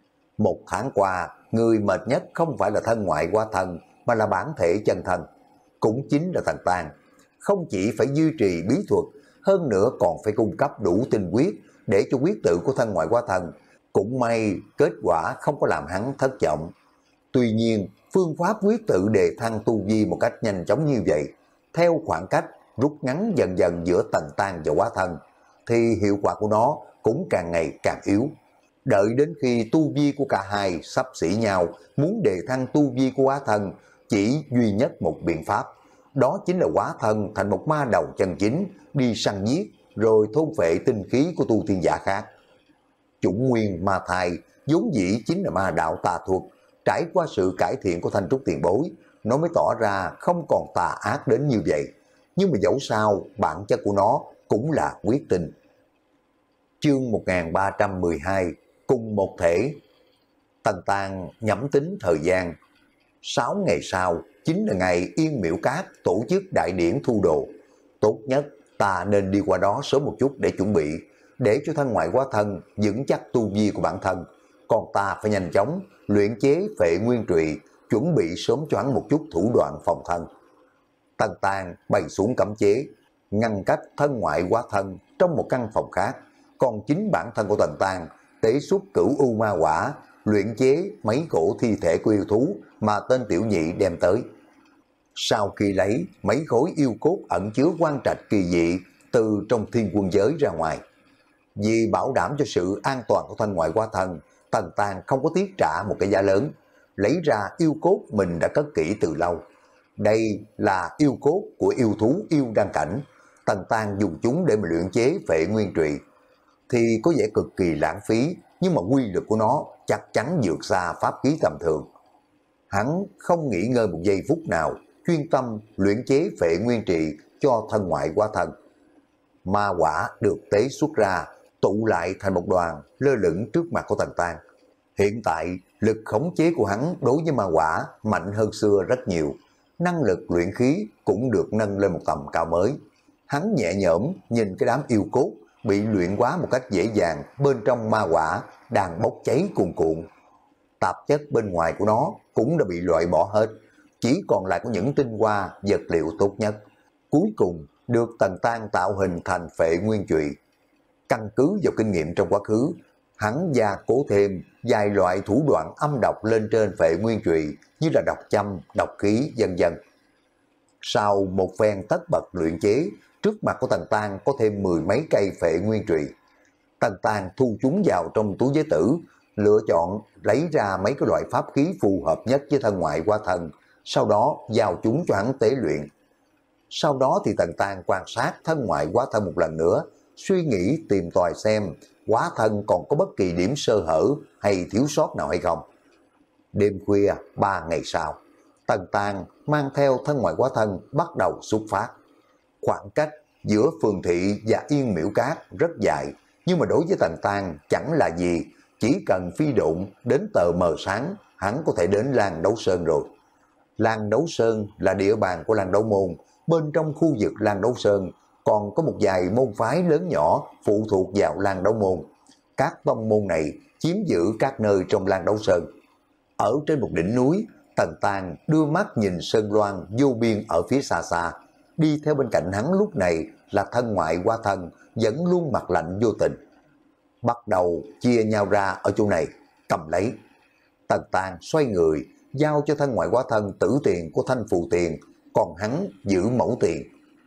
Một tháng qua, người mệt nhất không phải là thân ngoại hóa thân, mà là bản thể chân thân. Cũng chính là Tần Tang, không chỉ phải duy trì bí thuật, hơn nữa còn phải cung cấp đủ tinh huyết để cho huyết tự của thân ngoại hóa thân. Cũng may kết quả không có làm hắn thất vọng. Tuy nhiên, phương pháp huyết tự đề thăng tu vi một cách nhanh chóng như vậy, theo khoảng cách rút ngắn dần dần giữa Tần Tang và hóa thân, thì hiệu quả của nó cũng càng ngày càng yếu. Đợi đến khi tu vi của cả hai sắp xỉ nhau, muốn đề thăng tu vi của hóa thân, chỉ duy nhất một biện pháp, đó chính là hóa thân thành một ma đầu chân chính, đi săn giết rồi thôn phệ tinh khí của tu tiên giả khác. Chủng nguyên ma thai vốn dĩ chính là ma đạo tà thuật, trải qua sự cải thiện của Thanh Trúc tiền bối, nó mới tỏ ra không còn tà ác đến như vậy. Nhưng mà dẫu sao, bản chất của nó cũng là quyết tinh. Chương một nghìn ba trăm mười hai, cùng một thể. Tần Tang nhẩm tính thời gian. Sáu ngày sau, chính là ngày Yên Miễu Cát tổ chức đại điển thu đồ. Tốt nhất ta nên đi qua đó sớm một chút để chuẩn bị, để cho thân ngoại hóa thân vững chắc tu vi của bản thân. Còn ta phải nhanh chóng luyện chế phệ nguyên trụy, chuẩn bị sớm cho hắn một chút thủ đoạn phòng thân. Tần Tang bày xuống cấm chế, ngăn cách thân ngoại hóa thân trong một căn phòng khác. Còn chính bản thân của Tần Tang tế xuất cửu u ma quả, luyện chế mấy cổ thi thể của yêu thú mà tên tiểu nhị đem tới. Sau khi lấy mấy khối yêu cốt ẩn chứa quan trạch kỳ dị từ trong thiên quân giới ra ngoài, vì bảo đảm cho sự an toàn của thân ngoại hóa thân, Tần Tang không có tiếc trả một cái giá lớn, lấy ra yêu cốt mình đã cất kỹ từ lâu. Đây là yêu cốt của yêu thú yêu đăng cảnh, Tần Tang dùng chúng để mà luyện chế phệ nguyên trụy. Thì có vẻ cực kỳ lãng phí, nhưng mà quy lực của nó chắc chắn vượt xa pháp khí tầm thường. Hắn không nghỉ ngơi một giây phút nào, chuyên tâm luyện chế phệ nguyên trị cho thân ngoại hóa thân. Ma quả được tế xuất ra, tụ lại thành một đoàn lơ lửng trước mặt của Tần Tang. Hiện tại, lực khống chế của hắn đối với ma quả mạnh hơn xưa rất nhiều. Năng lực luyện khí cũng được nâng lên một tầm cao mới. Hắn nhẹ nhõm nhìn cái đám yêu cốt bị luyện hóa một cách dễ dàng bên trong ma quả đang bốc cháy cuồn cuộn. Tạp chất bên ngoài của nó cũng đã bị loại bỏ hết, chỉ còn lại có những tinh hoa vật liệu tốt nhất. Cuối cùng được Tần Tang tạo hình thành Phệ Nguyên Chùy. Căn cứ vào kinh nghiệm trong quá khứ, hắn gia cố thêm vài loại thủ đoạn âm độc lên trên Phệ Nguyên Chùy như là độc châm, độc khí, vân vân. Sau một phen tất bật luyện chế, trước mặt của Tần Tang có thêm mười mấy cây Phệ Nguyên Chùy. Tần Tang thu chúng vào trong túi giới tử, lựa chọn lấy ra mấy cái loại pháp khí phù hợp nhất với thân ngoại hóa thân, sau đó giao chúng cho hắn tế luyện. Sau đó thì Tần Tang quan sát thân ngoại hóa thân một lần nữa, suy nghĩ tìm tòi xem hóa thân còn có bất kỳ điểm sơ hở hay thiếu sót nào hay không. Đêm khuya ba ngày sau, Tần Tang mang theo thân ngoại hóa thân bắt đầu xuất phát. Khoảng cách giữa Phường Thị và Yên Miễu Cát rất dài, nhưng mà đối với Tần Tang chẳng là gì, chỉ cần phi độn đến tờ mờ sáng, hắn có thể đến Lan Đấu Sơn rồi. Lan Đấu Sơn là địa bàn của Lan Đấu Môn, bên trong khu vực Lan Đấu Sơn còn có một vài môn phái lớn nhỏ phụ thuộc vào Lan Đấu Môn. Các tông môn này chiếm giữ các nơi trong Lan Đấu Sơn. Ở trên một đỉnh núi, Tần Tang đưa mắt nhìn sơn loan vô biên ở phía xa xa. Đi theo bên cạnh hắn lúc này là thân ngoại hóa thân, vẫn luôn mặt lạnh vô tình. Bắt đầu chia nhau ra ở chỗ này, cầm lấy. Tần Tang xoay người, giao cho thân ngoại hóa thân tử tiền của thanh phù tiền, còn hắn giữ mẫu tiền.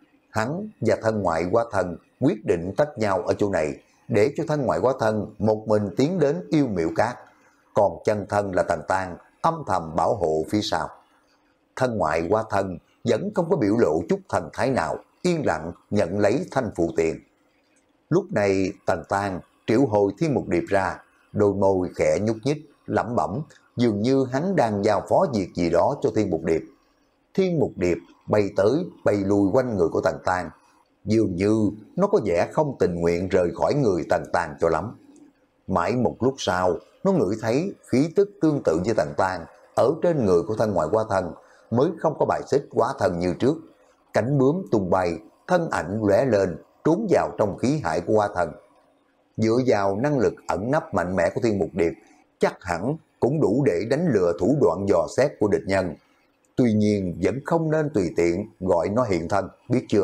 Hắn và thân ngoại hóa thân quyết định tách nhau ở chỗ này, để cho thân ngoại hóa thân một mình tiến đến Yêu Miễu Cát, còn chân thân là Tần Tang âm thầm bảo hộ phía sau. Thân ngoại hóa thân vẫn không có biểu lộ chút thần thái nào, yên lặng nhận lấy thanh phù tiền. Lúc này Tần Tang triệu hồi Thiên Mục Điệp ra, đôi môi khẽ nhúc nhích, lẩm bẩm, dường như hắn đang giao phó việc gì đó cho Thiên Mục Điệp. Thiên Mục Điệp bay tới bay lui quanh người của Tần Tang, dường như nó có vẻ không tình nguyện rời khỏi người Tần Tang cho lắm. Mãi một lúc sau, nó ngửi thấy khí tức tương tự với Tần Tang ở trên người của thân ngoại hóa thân, mới không có bài xích hóa thân như trước. Cánh bướm tung bay, thân ảnh lóe lên, trốn vào trong khí hải của hóa thân. Dựa vào năng lực ẩn nấp mạnh mẽ của Thiên Mục Điệp, chắc hẳn cũng đủ để đánh lừa thủ đoạn dò xét của địch nhân. Tuy nhiên vẫn không nên tùy tiện gọi nó hiện thân, biết chưa?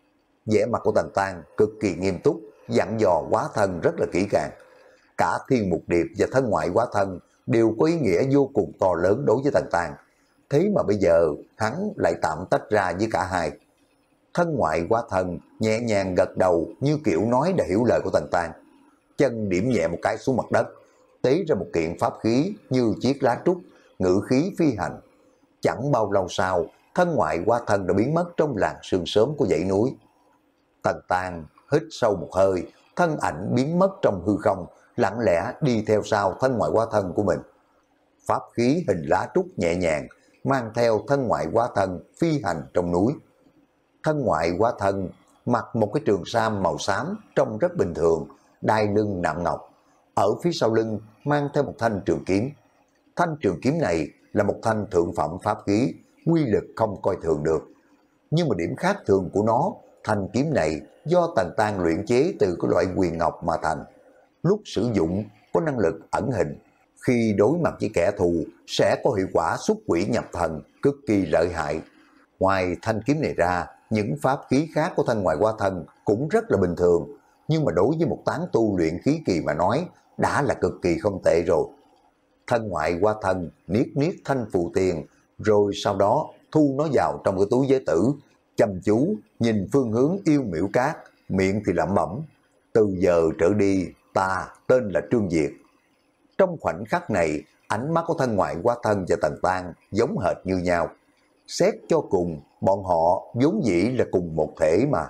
Vẻ mặt của Tần Tang cực kỳ nghiêm túc, dặn dò hóa thân rất là kỹ càng. Cả Thiên Mục Điệp và thân ngoại hóa thân đều có ý nghĩa vô cùng to lớn đối với Tần Tang. Thế mà bây giờ hắn lại tạm tách ra với cả hai. Thân ngoại hóa thân nhẹ nhàng gật đầu như kiểu nói đã hiểu lời của Tần Tang. Chân điểm nhẹ một cái xuống mặt đất, tế ra một kiện pháp khí như chiếc lá trúc, ngự khí phi hành. Chẳng bao lâu sau, thân ngoại hóa thân đã biến mất trong làn sương sớm của dãy núi. Tần Tang hít sâu một hơi, thân ảnh biến mất trong hư không, lặng lẽ đi theo sau thân ngoại hóa thân của mình. Pháp khí hình lá trúc nhẹ nhàng, mang theo thân ngoại hóa thân phi hành trong núi. Thân ngoại hóa thân mặc một cái trường sam màu xám trông rất bình thường, đai lưng nạm ngọc. Ở phía sau lưng mang theo một thanh trường kiếm. Thanh trường kiếm này là một thanh thượng phẩm pháp khí, uy lực không coi thường được. Nhưng mà điểm khác thường của nó, thanh kiếm này do Tần Tang luyện chế từ cái loại quyền ngọc mà thành. Lúc sử dụng có năng lực ẩn hình, khi đối mặt với kẻ thù sẽ có hiệu quả xuất quỷ nhập thần, cực kỳ lợi hại. Ngoài thanh kiếm này ra, những pháp khí khác của thân ngoại hóa thân cũng rất là bình thường, nhưng mà đối với một tán tu luyện khí kỳ mà nói, đã là cực kỳ không tệ rồi. Thân ngoại hóa thân niết niết thanh phù tiền, rồi sau đó thu nó vào trong cái túi giới tử, chăm chú nhìn phương hướng Yêu Miễu Cát, miệng thì lẩm bẩm, từ giờ trở đi ta tên là Trương Việt. Trong khoảnh khắc này, ánh mắt của thân ngoại hóa thân và Tần Tang giống hệt như nhau. Xét cho cùng, bọn họ vốn dĩ là cùng một thể mà.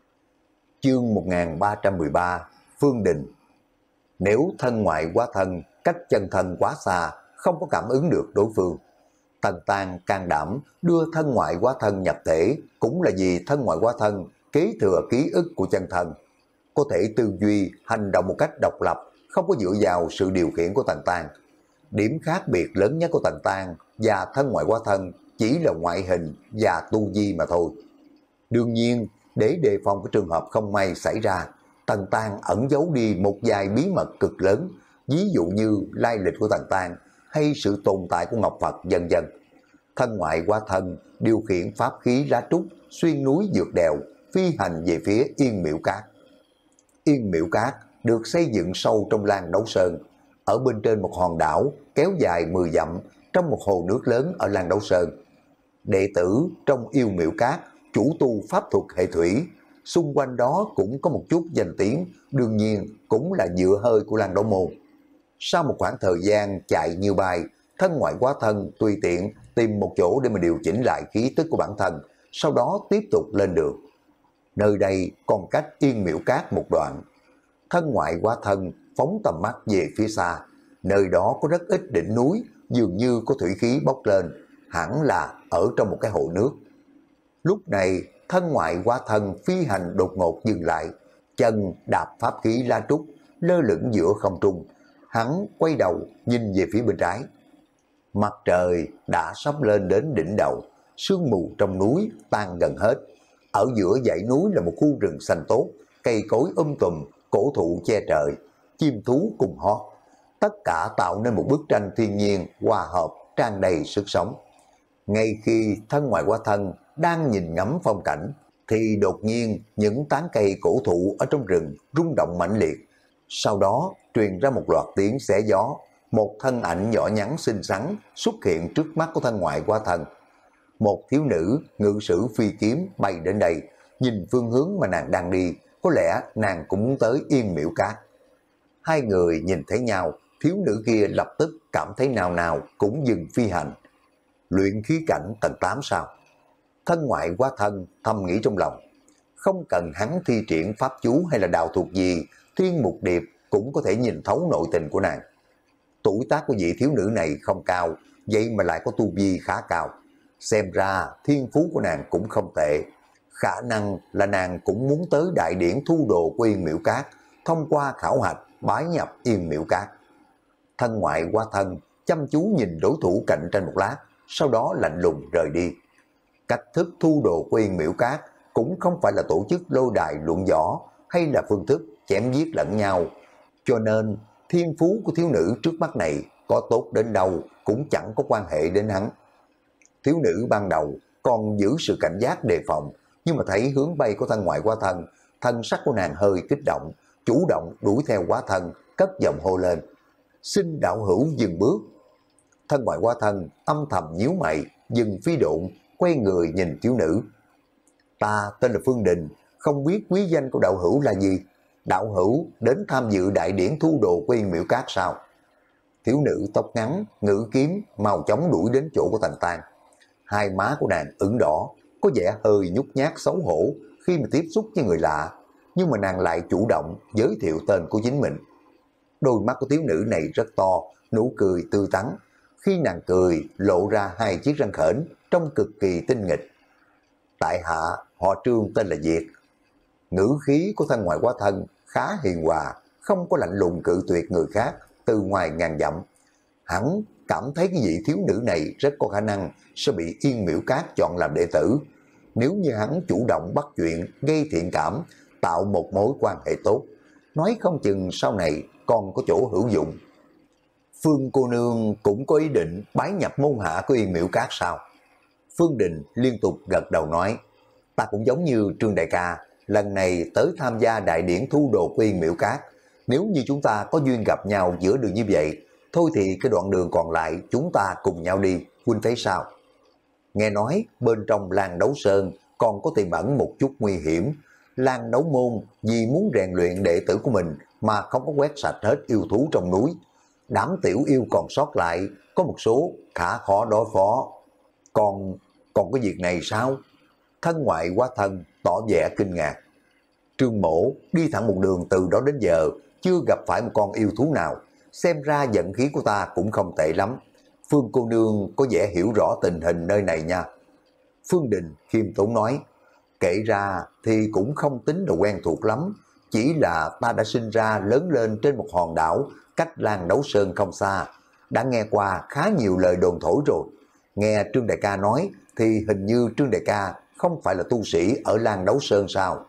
Chương một nghìn ba trăm mười ba, Phương Đình. Nếu thân ngoại hóa thân cách chân thân quá xa, không có cảm ứng được đối phương, Tần Tang can đảm đưa thân ngoại hóa thân nhập thể cũng là vì thân ngoại hóa thân kế thừa ký ức của chân thân, có thể tư duy hành động một cách độc lập, không có dựa vào sự điều khiển của Tần Tang. Điểm khác biệt lớn nhất của Tần Tang và thân ngoại hóa thân chỉ là ngoại hình và tu vi mà thôi. Đương nhiên, để đề phòng cái trường hợp không may xảy ra, Tần Tang ẩn giấu đi một vài bí mật cực lớn, ví dụ như lai lịch của Tần Tang hay sự tồn tại của Ngọc Phật vân vân. Thân ngoại hóa thân điều khiển pháp khí lá trúc xuyên núi vượt đèo, phi hành về phía Yên Miễu Cát. Yên Miễu Cát được xây dựng sâu trong Lan Đấu Sơn, ở bên trên một hòn đảo kéo dài mười dặm trong một hồ nước lớn ở Lan Đấu Sơn. Đệ tử trong Yêu Miễu Cát chủ tu pháp thuật hệ thủy, xung quanh đó cũng có một chút danh tiếng, đương nhiên cũng là dựa hơi của Lan Đấu Môn. Sau một khoảng thời gian chạy như bay, thân ngoại hóa thân tùy tiện tìm một chỗ để mà điều chỉnh lại khí tức của bản thân, sau đó tiếp tục lên đường. Nơi đây còn cách Yên Miễu Cát một đoạn. Thân ngoại hóa thân phóng tầm mắt về phía xa, nơi đó có rất ít đỉnh núi, dường như có thủy khí bốc lên, hẳn là ở trong một cái hồ nước. Lúc này thân ngoại hóa thân phi hành đột ngột dừng lại, chân đạp pháp khí la trúc, lơ lửng giữa không trung. Hắn quay đầu nhìn về phía bên trái. Mặt trời đã sắp lên đến đỉnh đầu, sương mù trong núi tan gần hết. Ở giữa dãy núi là một khu rừng xanh tốt, cây cối um tùm, cổ thụ che trời, chim thú cùng hót. Tất cả tạo nên một bức tranh thiên nhiên hòa hợp, tràn đầy sức sống. Ngay khi thân ngoại hóa thân đang nhìn ngắm phong cảnh, thì đột nhiên những tán cây cổ thụ ở trong rừng rung động mãnh liệt. Sau đó truyền ra một loạt tiếng xé gió, một thân ảnh nhỏ nhắn xinh xắn xuất hiện trước mắt của thân ngoại hóa thân. Một thiếu nữ ngự sử phi kiếm bay đến đây, nhìn phương hướng mà nàng đang đi, có lẽ nàng cũng muốn tới Yên Miễu Cát. Hai người nhìn thấy nhau, thiếu nữ kia lập tức cảm thấy nào nào cũng dừng phi hành. Luyện khí cảnh tầng tám sao? Thân ngoại hóa thân thầm nghĩ trong lòng, không cần hắn thi triển pháp chú hay là đạo thuật gì, Thiên Mục Điệp cũng có thể nhìn thấu nội tình của nàng. Tuổi tác của vị thiếu nữ này không cao, vậy mà lại có tu vi khá cao. Xem ra thiên phú của nàng cũng không tệ. Khả năng là nàng cũng muốn tới đại điển thu đồ của Yên Miễu Cát, thông qua khảo hạch bái nhập Yên Miễu Cát. Thân ngoại hóa thân chăm chú nhìn đối thủ cạnh tranh một lát, sau đó lạnh lùng rời đi. Cách thức thu đồ của Yên Miễu Cát cũng không phải là tổ chức lôi đài luận võ hay là phương thức chém giết lẫn nhau, cho nên thiên phú của thiếu nữ trước mắt này có tốt đến đâu cũng chẳng có quan hệ đến hắn. Thiếu nữ ban đầu còn giữ sự cảnh giác đề phòng, nhưng mà thấy hướng bay của thân ngoại hóa thân, thân sắc của nàng hơi kích động, chủ động đuổi theo hóa thân, cất giọng hô lên: "Xin đạo hữu dừng bước." Thân ngoại hóa thân âm thầm nhíu mày, dừng phi độn, quay người nhìn thiếu nữ. "Ta tên là Phương Đình, không biết quý danh của đạo hữu là gì? Đạo hữu đến tham dự đại điển thu đồ của Yên Miễu Cát sao?" Thiếu nữ tóc ngắn, ngữ kiếm, mau chóng đuổi đến chỗ của Thành Tan. Hai má của nàng ửng đỏ, có vẻ hơi nhút nhát xấu hổ khi mà tiếp xúc với người lạ, nhưng mà nàng lại chủ động giới thiệu tên của chính mình. Đôi mắt của thiếu nữ này rất to, nụ cười tươi tắn. Khi nàng cười, lộ ra hai chiếc răng khểnh, trông cực kỳ tinh nghịch. "Tại hạ họ Trương, tên là Diệt." Ngữ khí của thân ngoại hóa thân khá hiền hòa, không có lạnh lùng cự tuyệt người khác từ ngoài ngàn dặm. Hắn cảm thấy cái vị thiếu nữ này rất có khả năng sẽ bị Yên Miễu Cát chọn làm đệ tử. Nếu như hắn chủ động bắt chuyện, gây thiện cảm, tạo một mối quan hệ tốt, nói không chừng sau này còn có chỗ hữu dụng. "Phương cô nương cũng có ý định bái nhập môn hạ của Yên Miễu Cát sao?" Phương Đình liên tục gật đầu nói: "Ta cũng giống như Trương đại ca, lần này tới tham gia đại điển thu đồ của Yên Miễu Cát. Nếu như chúng ta có duyên gặp nhau giữa đường như vậy, thôi thì cái đoạn đường còn lại chúng ta cùng nhau đi, huynh thấy sao?" Nghe nói bên trong Lan Đấu Sơn còn có tiềm ẩn một chút nguy hiểm. Lan Đấu Môn vì muốn rèn luyện đệ tử của mình mà không có quét sạch hết yêu thú trong núi. Đám tiểu yêu còn sót lại có một số khá khó đối phó. Còn, còn cái việc này sao? Thân ngoại hóa thân tỏ vẻ kinh ngạc. Trương Mỗ đi thẳng một đường từ đó đến giờ, chưa gặp phải một con yêu thú nào. Xem ra vận khí của ta cũng không tệ lắm. Phương cô nương có vẻ hiểu rõ tình hình nơi này nha. Phương Đình khiêm tốn nói: "Kể ra thì cũng không tính là quen thuộc lắm. Chỉ là ta đã sinh ra lớn lên trên một hòn đảo cách Lan Đấu Sơn không xa. Đã nghe qua khá nhiều lời đồn thổi rồi. Nghe Trương đại ca nói thì hình như Trương đại ca không phải là tu sĩ ở Lan Đấu Sơn sao?"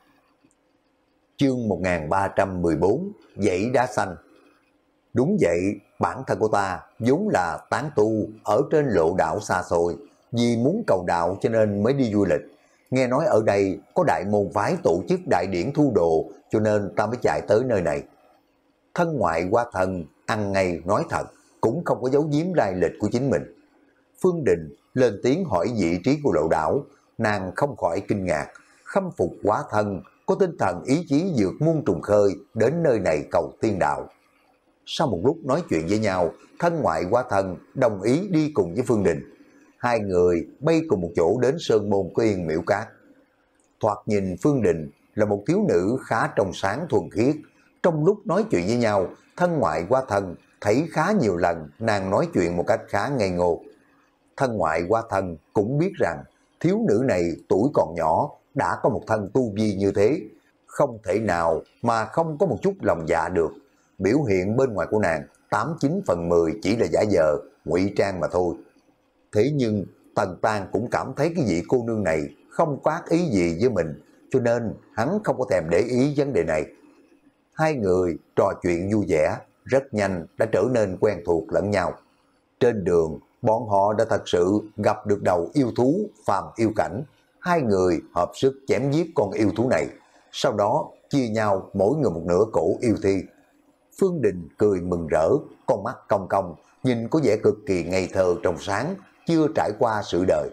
Chương một nghìn ba trăm mười bốn, Dãy Đá Xanh. Đúng vậy, bản thân của ta vốn là tán tu ở trên lộ đảo xa xôi, vì muốn cầu đạo cho nên mới đi du lịch. nghe nói ở đây có đại môn phái tổ chức đại điển thu đồ, cho nên ta mới chạy tới nơi này. Thân ngoại qua thần, ăn ngay nói thật, cũng không có giấu giếm lai lịch của chính mình. Phương Đình lên tiếng hỏi vị trí của Lộ Đảo, nàng không khỏi kinh ngạc, khâm phục quá thân, có tinh thần ý chí vượt muôn trùng khơi đến nơi này cầu tiên đạo. Sau một lúc nói chuyện với nhau, thân ngoại quá thân đồng ý đi cùng với Phương Đình. Hai người bay cùng một chỗ đến sơn môn của Yên Miễu Cát. Thoạt nhìn Phương Đình là một thiếu nữ khá trong sáng thuần khiết. Trong lúc nói chuyện với nhau, thân ngoại quá thân thấy khá nhiều lần nàng nói chuyện một cách khá ngây ngô. Thân ngoại quá thân cũng biết rằng thiếu nữ này tuổi còn nhỏ đã có một thân tu vi như thế, không thể nào mà không có một chút lòng dạ được. Biểu hiện bên ngoài của nàng tám chín phần mười chỉ là giả vờ, ngụy trang mà thôi. Thế nhưng Tần Tang cũng cảm thấy cái vị cô nương này không có ác ý gì với mình, cho nên hắn không có thèm để ý vấn đề này. Hai người trò chuyện vui vẻ, rất nhanh đã trở nên quen thuộc lẫn nhau. Trên đường, bọn họ đã thật sự gặp được đầu yêu thú phàm yêu cảnh. Hai người hợp sức chém giết con yêu thú này, sau đó chia nhau mỗi người một nửa cổ yêu thi. Phương Đình cười mừng rỡ, con mắt cong cong, nhìn có vẻ cực kỳ ngây thơ trong sáng, chưa trải qua sự đời.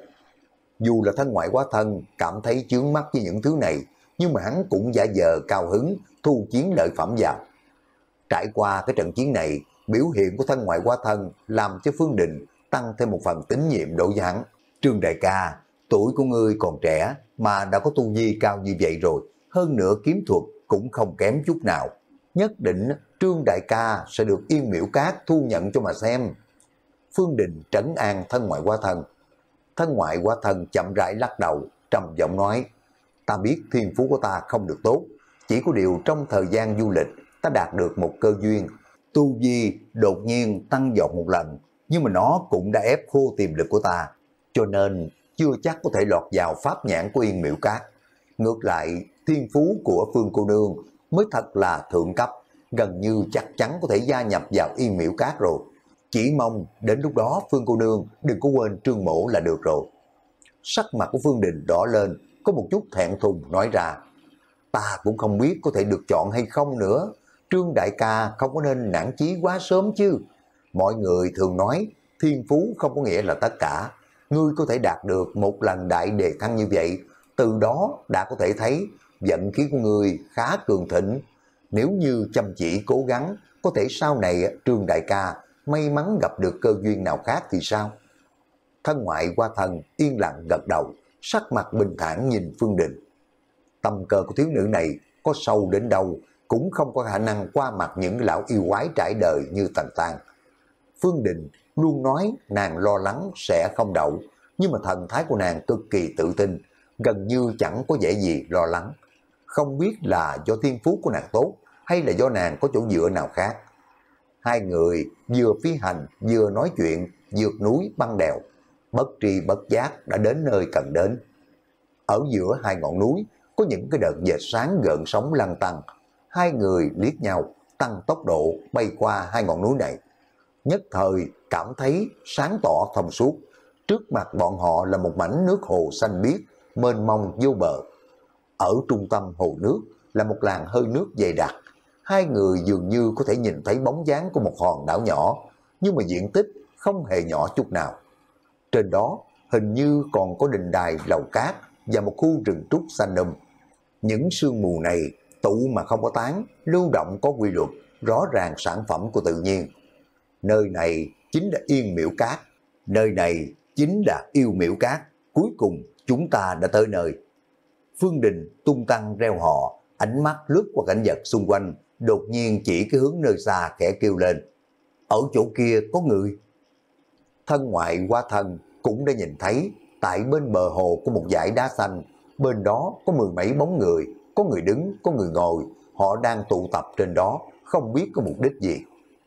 Dù là thân ngoại quá thân cảm thấy chướng mắt với những thứ này, nhưng mà hắn cũng giả vờ cao hứng thu chiến lợi phẩm vào. Trải qua cái trận chiến này, biểu hiện của thân ngoại quá thân làm cho Phương Đình tăng thêm một phần tín nhiệm đối với hắn. Trương đại ca, tuổi của ngươi còn trẻ mà đã có tu vi cao như vậy rồi, hơn nữa kiếm thuật cũng không kém chút nào. Nhất định Trương đại ca sẽ được Yên Miễu Cát thu nhận cho mà xem. Phương Đình trấn an thân ngoại quá thân. Thân ngoại quá thân chậm rãi lắc đầu, trầm giọng nói, ta biết thiên phú của ta không được tốt, chỉ có điều trong thời gian du lịch ta đạt được một cơ duyên, tu vi đột nhiên tăng vọt một lần, nhưng mà nó cũng đã ép khô tiềm lực của ta, cho nên chưa chắc có thể lọt vào pháp nhãn của Yên Miễu Cát. Ngược lại, thiên phú của Phương cô nương mới thật là thượng cấp, gần như chắc chắn có thể gia nhập vào Yên Miễu Cát rồi. Chỉ mong đến lúc đó Phương cô nương đừng có quên Trương mỗ là được rồi. Sắc mặt của Phương Đình đỏ lên, có một chút thẹn thùng nói ra, ta cũng không biết có thể được chọn hay không nữa. Trương đại ca không có nên nản chí quá sớm chứ. Mọi người thường nói thiên phú không có nghĩa là tất cả. Ngươi có thể đạt được một lần đại đề thăng như vậy, từ đó đã có thể thấy vận khí của ngươi khá cường thịnh. Nếu như chăm chỉ cố gắng, có thể sau này Trương đại ca may mắn gặp được cơ duyên nào khác thì sao? Thân ngoại qua thân yên lặng gật đầu, sắc mặt bình thản nhìn Phương Đình. Tâm cơ của thiếu nữ này có sâu đến đâu cũng không có khả năng qua mặt những lão yêu quái trải đời như Tần Tang. Phương Đình luôn nói nàng lo lắng sẽ không đậu, nhưng mà thần thái của nàng cực kỳ tự tin, gần như chẳng có vẻ gì lo lắng. Không biết là do thiên phú của nàng tốt hay là do nàng có chỗ dựa nào khác. Hai người vừa phi hành vừa nói chuyện, vượt núi băng đèo, bất tri bất giác đã đến nơi cần đến. Ở giữa hai ngọn núi có những cái đợt dệt sáng gợn sóng lăn tăn. Hai người liếc nhau, tăng tốc độ bay qua hai ngọn núi này. Nhất thời cảm thấy sáng tỏ thông suốt. Trước mặt bọn họ là một mảnh nước hồ xanh biếc, mênh mông vô bờ. Ở trung tâm hồ nước là một làn hơi nước dày đặc. Hai người dường như có thể nhìn thấy bóng dáng của một hòn đảo nhỏ, nhưng mà diện tích không hề nhỏ chút nào. Trên đó hình như còn có đình đài lầu cát và một khu rừng trúc xanh um. Những sương mù này tụ mà không có tán, lưu động có quy luật, rõ ràng sản phẩm của tự nhiên. Nơi này chính là Yên Miễu Cát, nơi này chính là Yêu Miễu Cát. Cuối cùng chúng ta đã tới nơi. Phương Đình tung tăng reo hò, ánh mắt lướt qua cảnh vật xung quanh, đột nhiên chỉ cái hướng nơi xa khẽ kêu lên, ở chỗ kia có người. Thân ngoại qua thân cũng đã nhìn thấy, tại bên bờ hồ có một dải đá xanh, bên đó có mười mấy bóng người, có người đứng, có người ngồi, họ đang tụ tập trên đó, không biết có mục đích gì.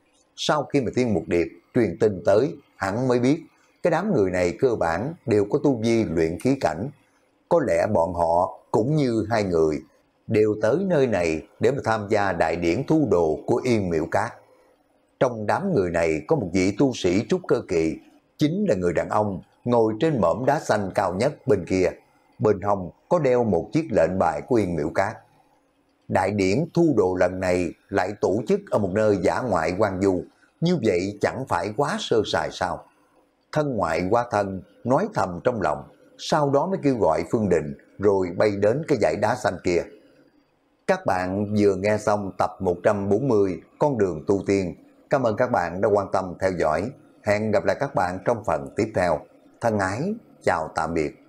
Sau khi mà Thiên Mục Điệp truyền tin tới, hắn mới biết, cái đám người này cơ bản đều có tu vi luyện khí cảnh. Có lẽ bọn họ cũng như hai người, đều tới nơi này để mà tham gia đại điển thu đồ của Yên Miễu Cát. Trong đám người này có một vị tu sĩ trúc cơ kỳ, chính là người đàn ông ngồi trên mỏm đá xanh cao nhất bên kia. Bên hông có đeo một chiếc lệnh bài của Yên Miễu Cát. Đại điển thu đồ lần này lại tổ chức ở một nơi dã ngoại hoang vu, như vậy chẳng phải quá sơ sài sao? Thân ngoại qua thân, nói thầm trong lòng, sau đó mới kêu gọi Phương Định rồi bay đến cái dãy đá xanh kia. Các bạn vừa nghe xong tập một trăm bốn mươi Con đường tu tiên. Cảm ơn các bạn đã quan tâm theo dõi. Hẹn gặp lại các bạn trong phần tiếp theo. Thân ái, chào tạm biệt.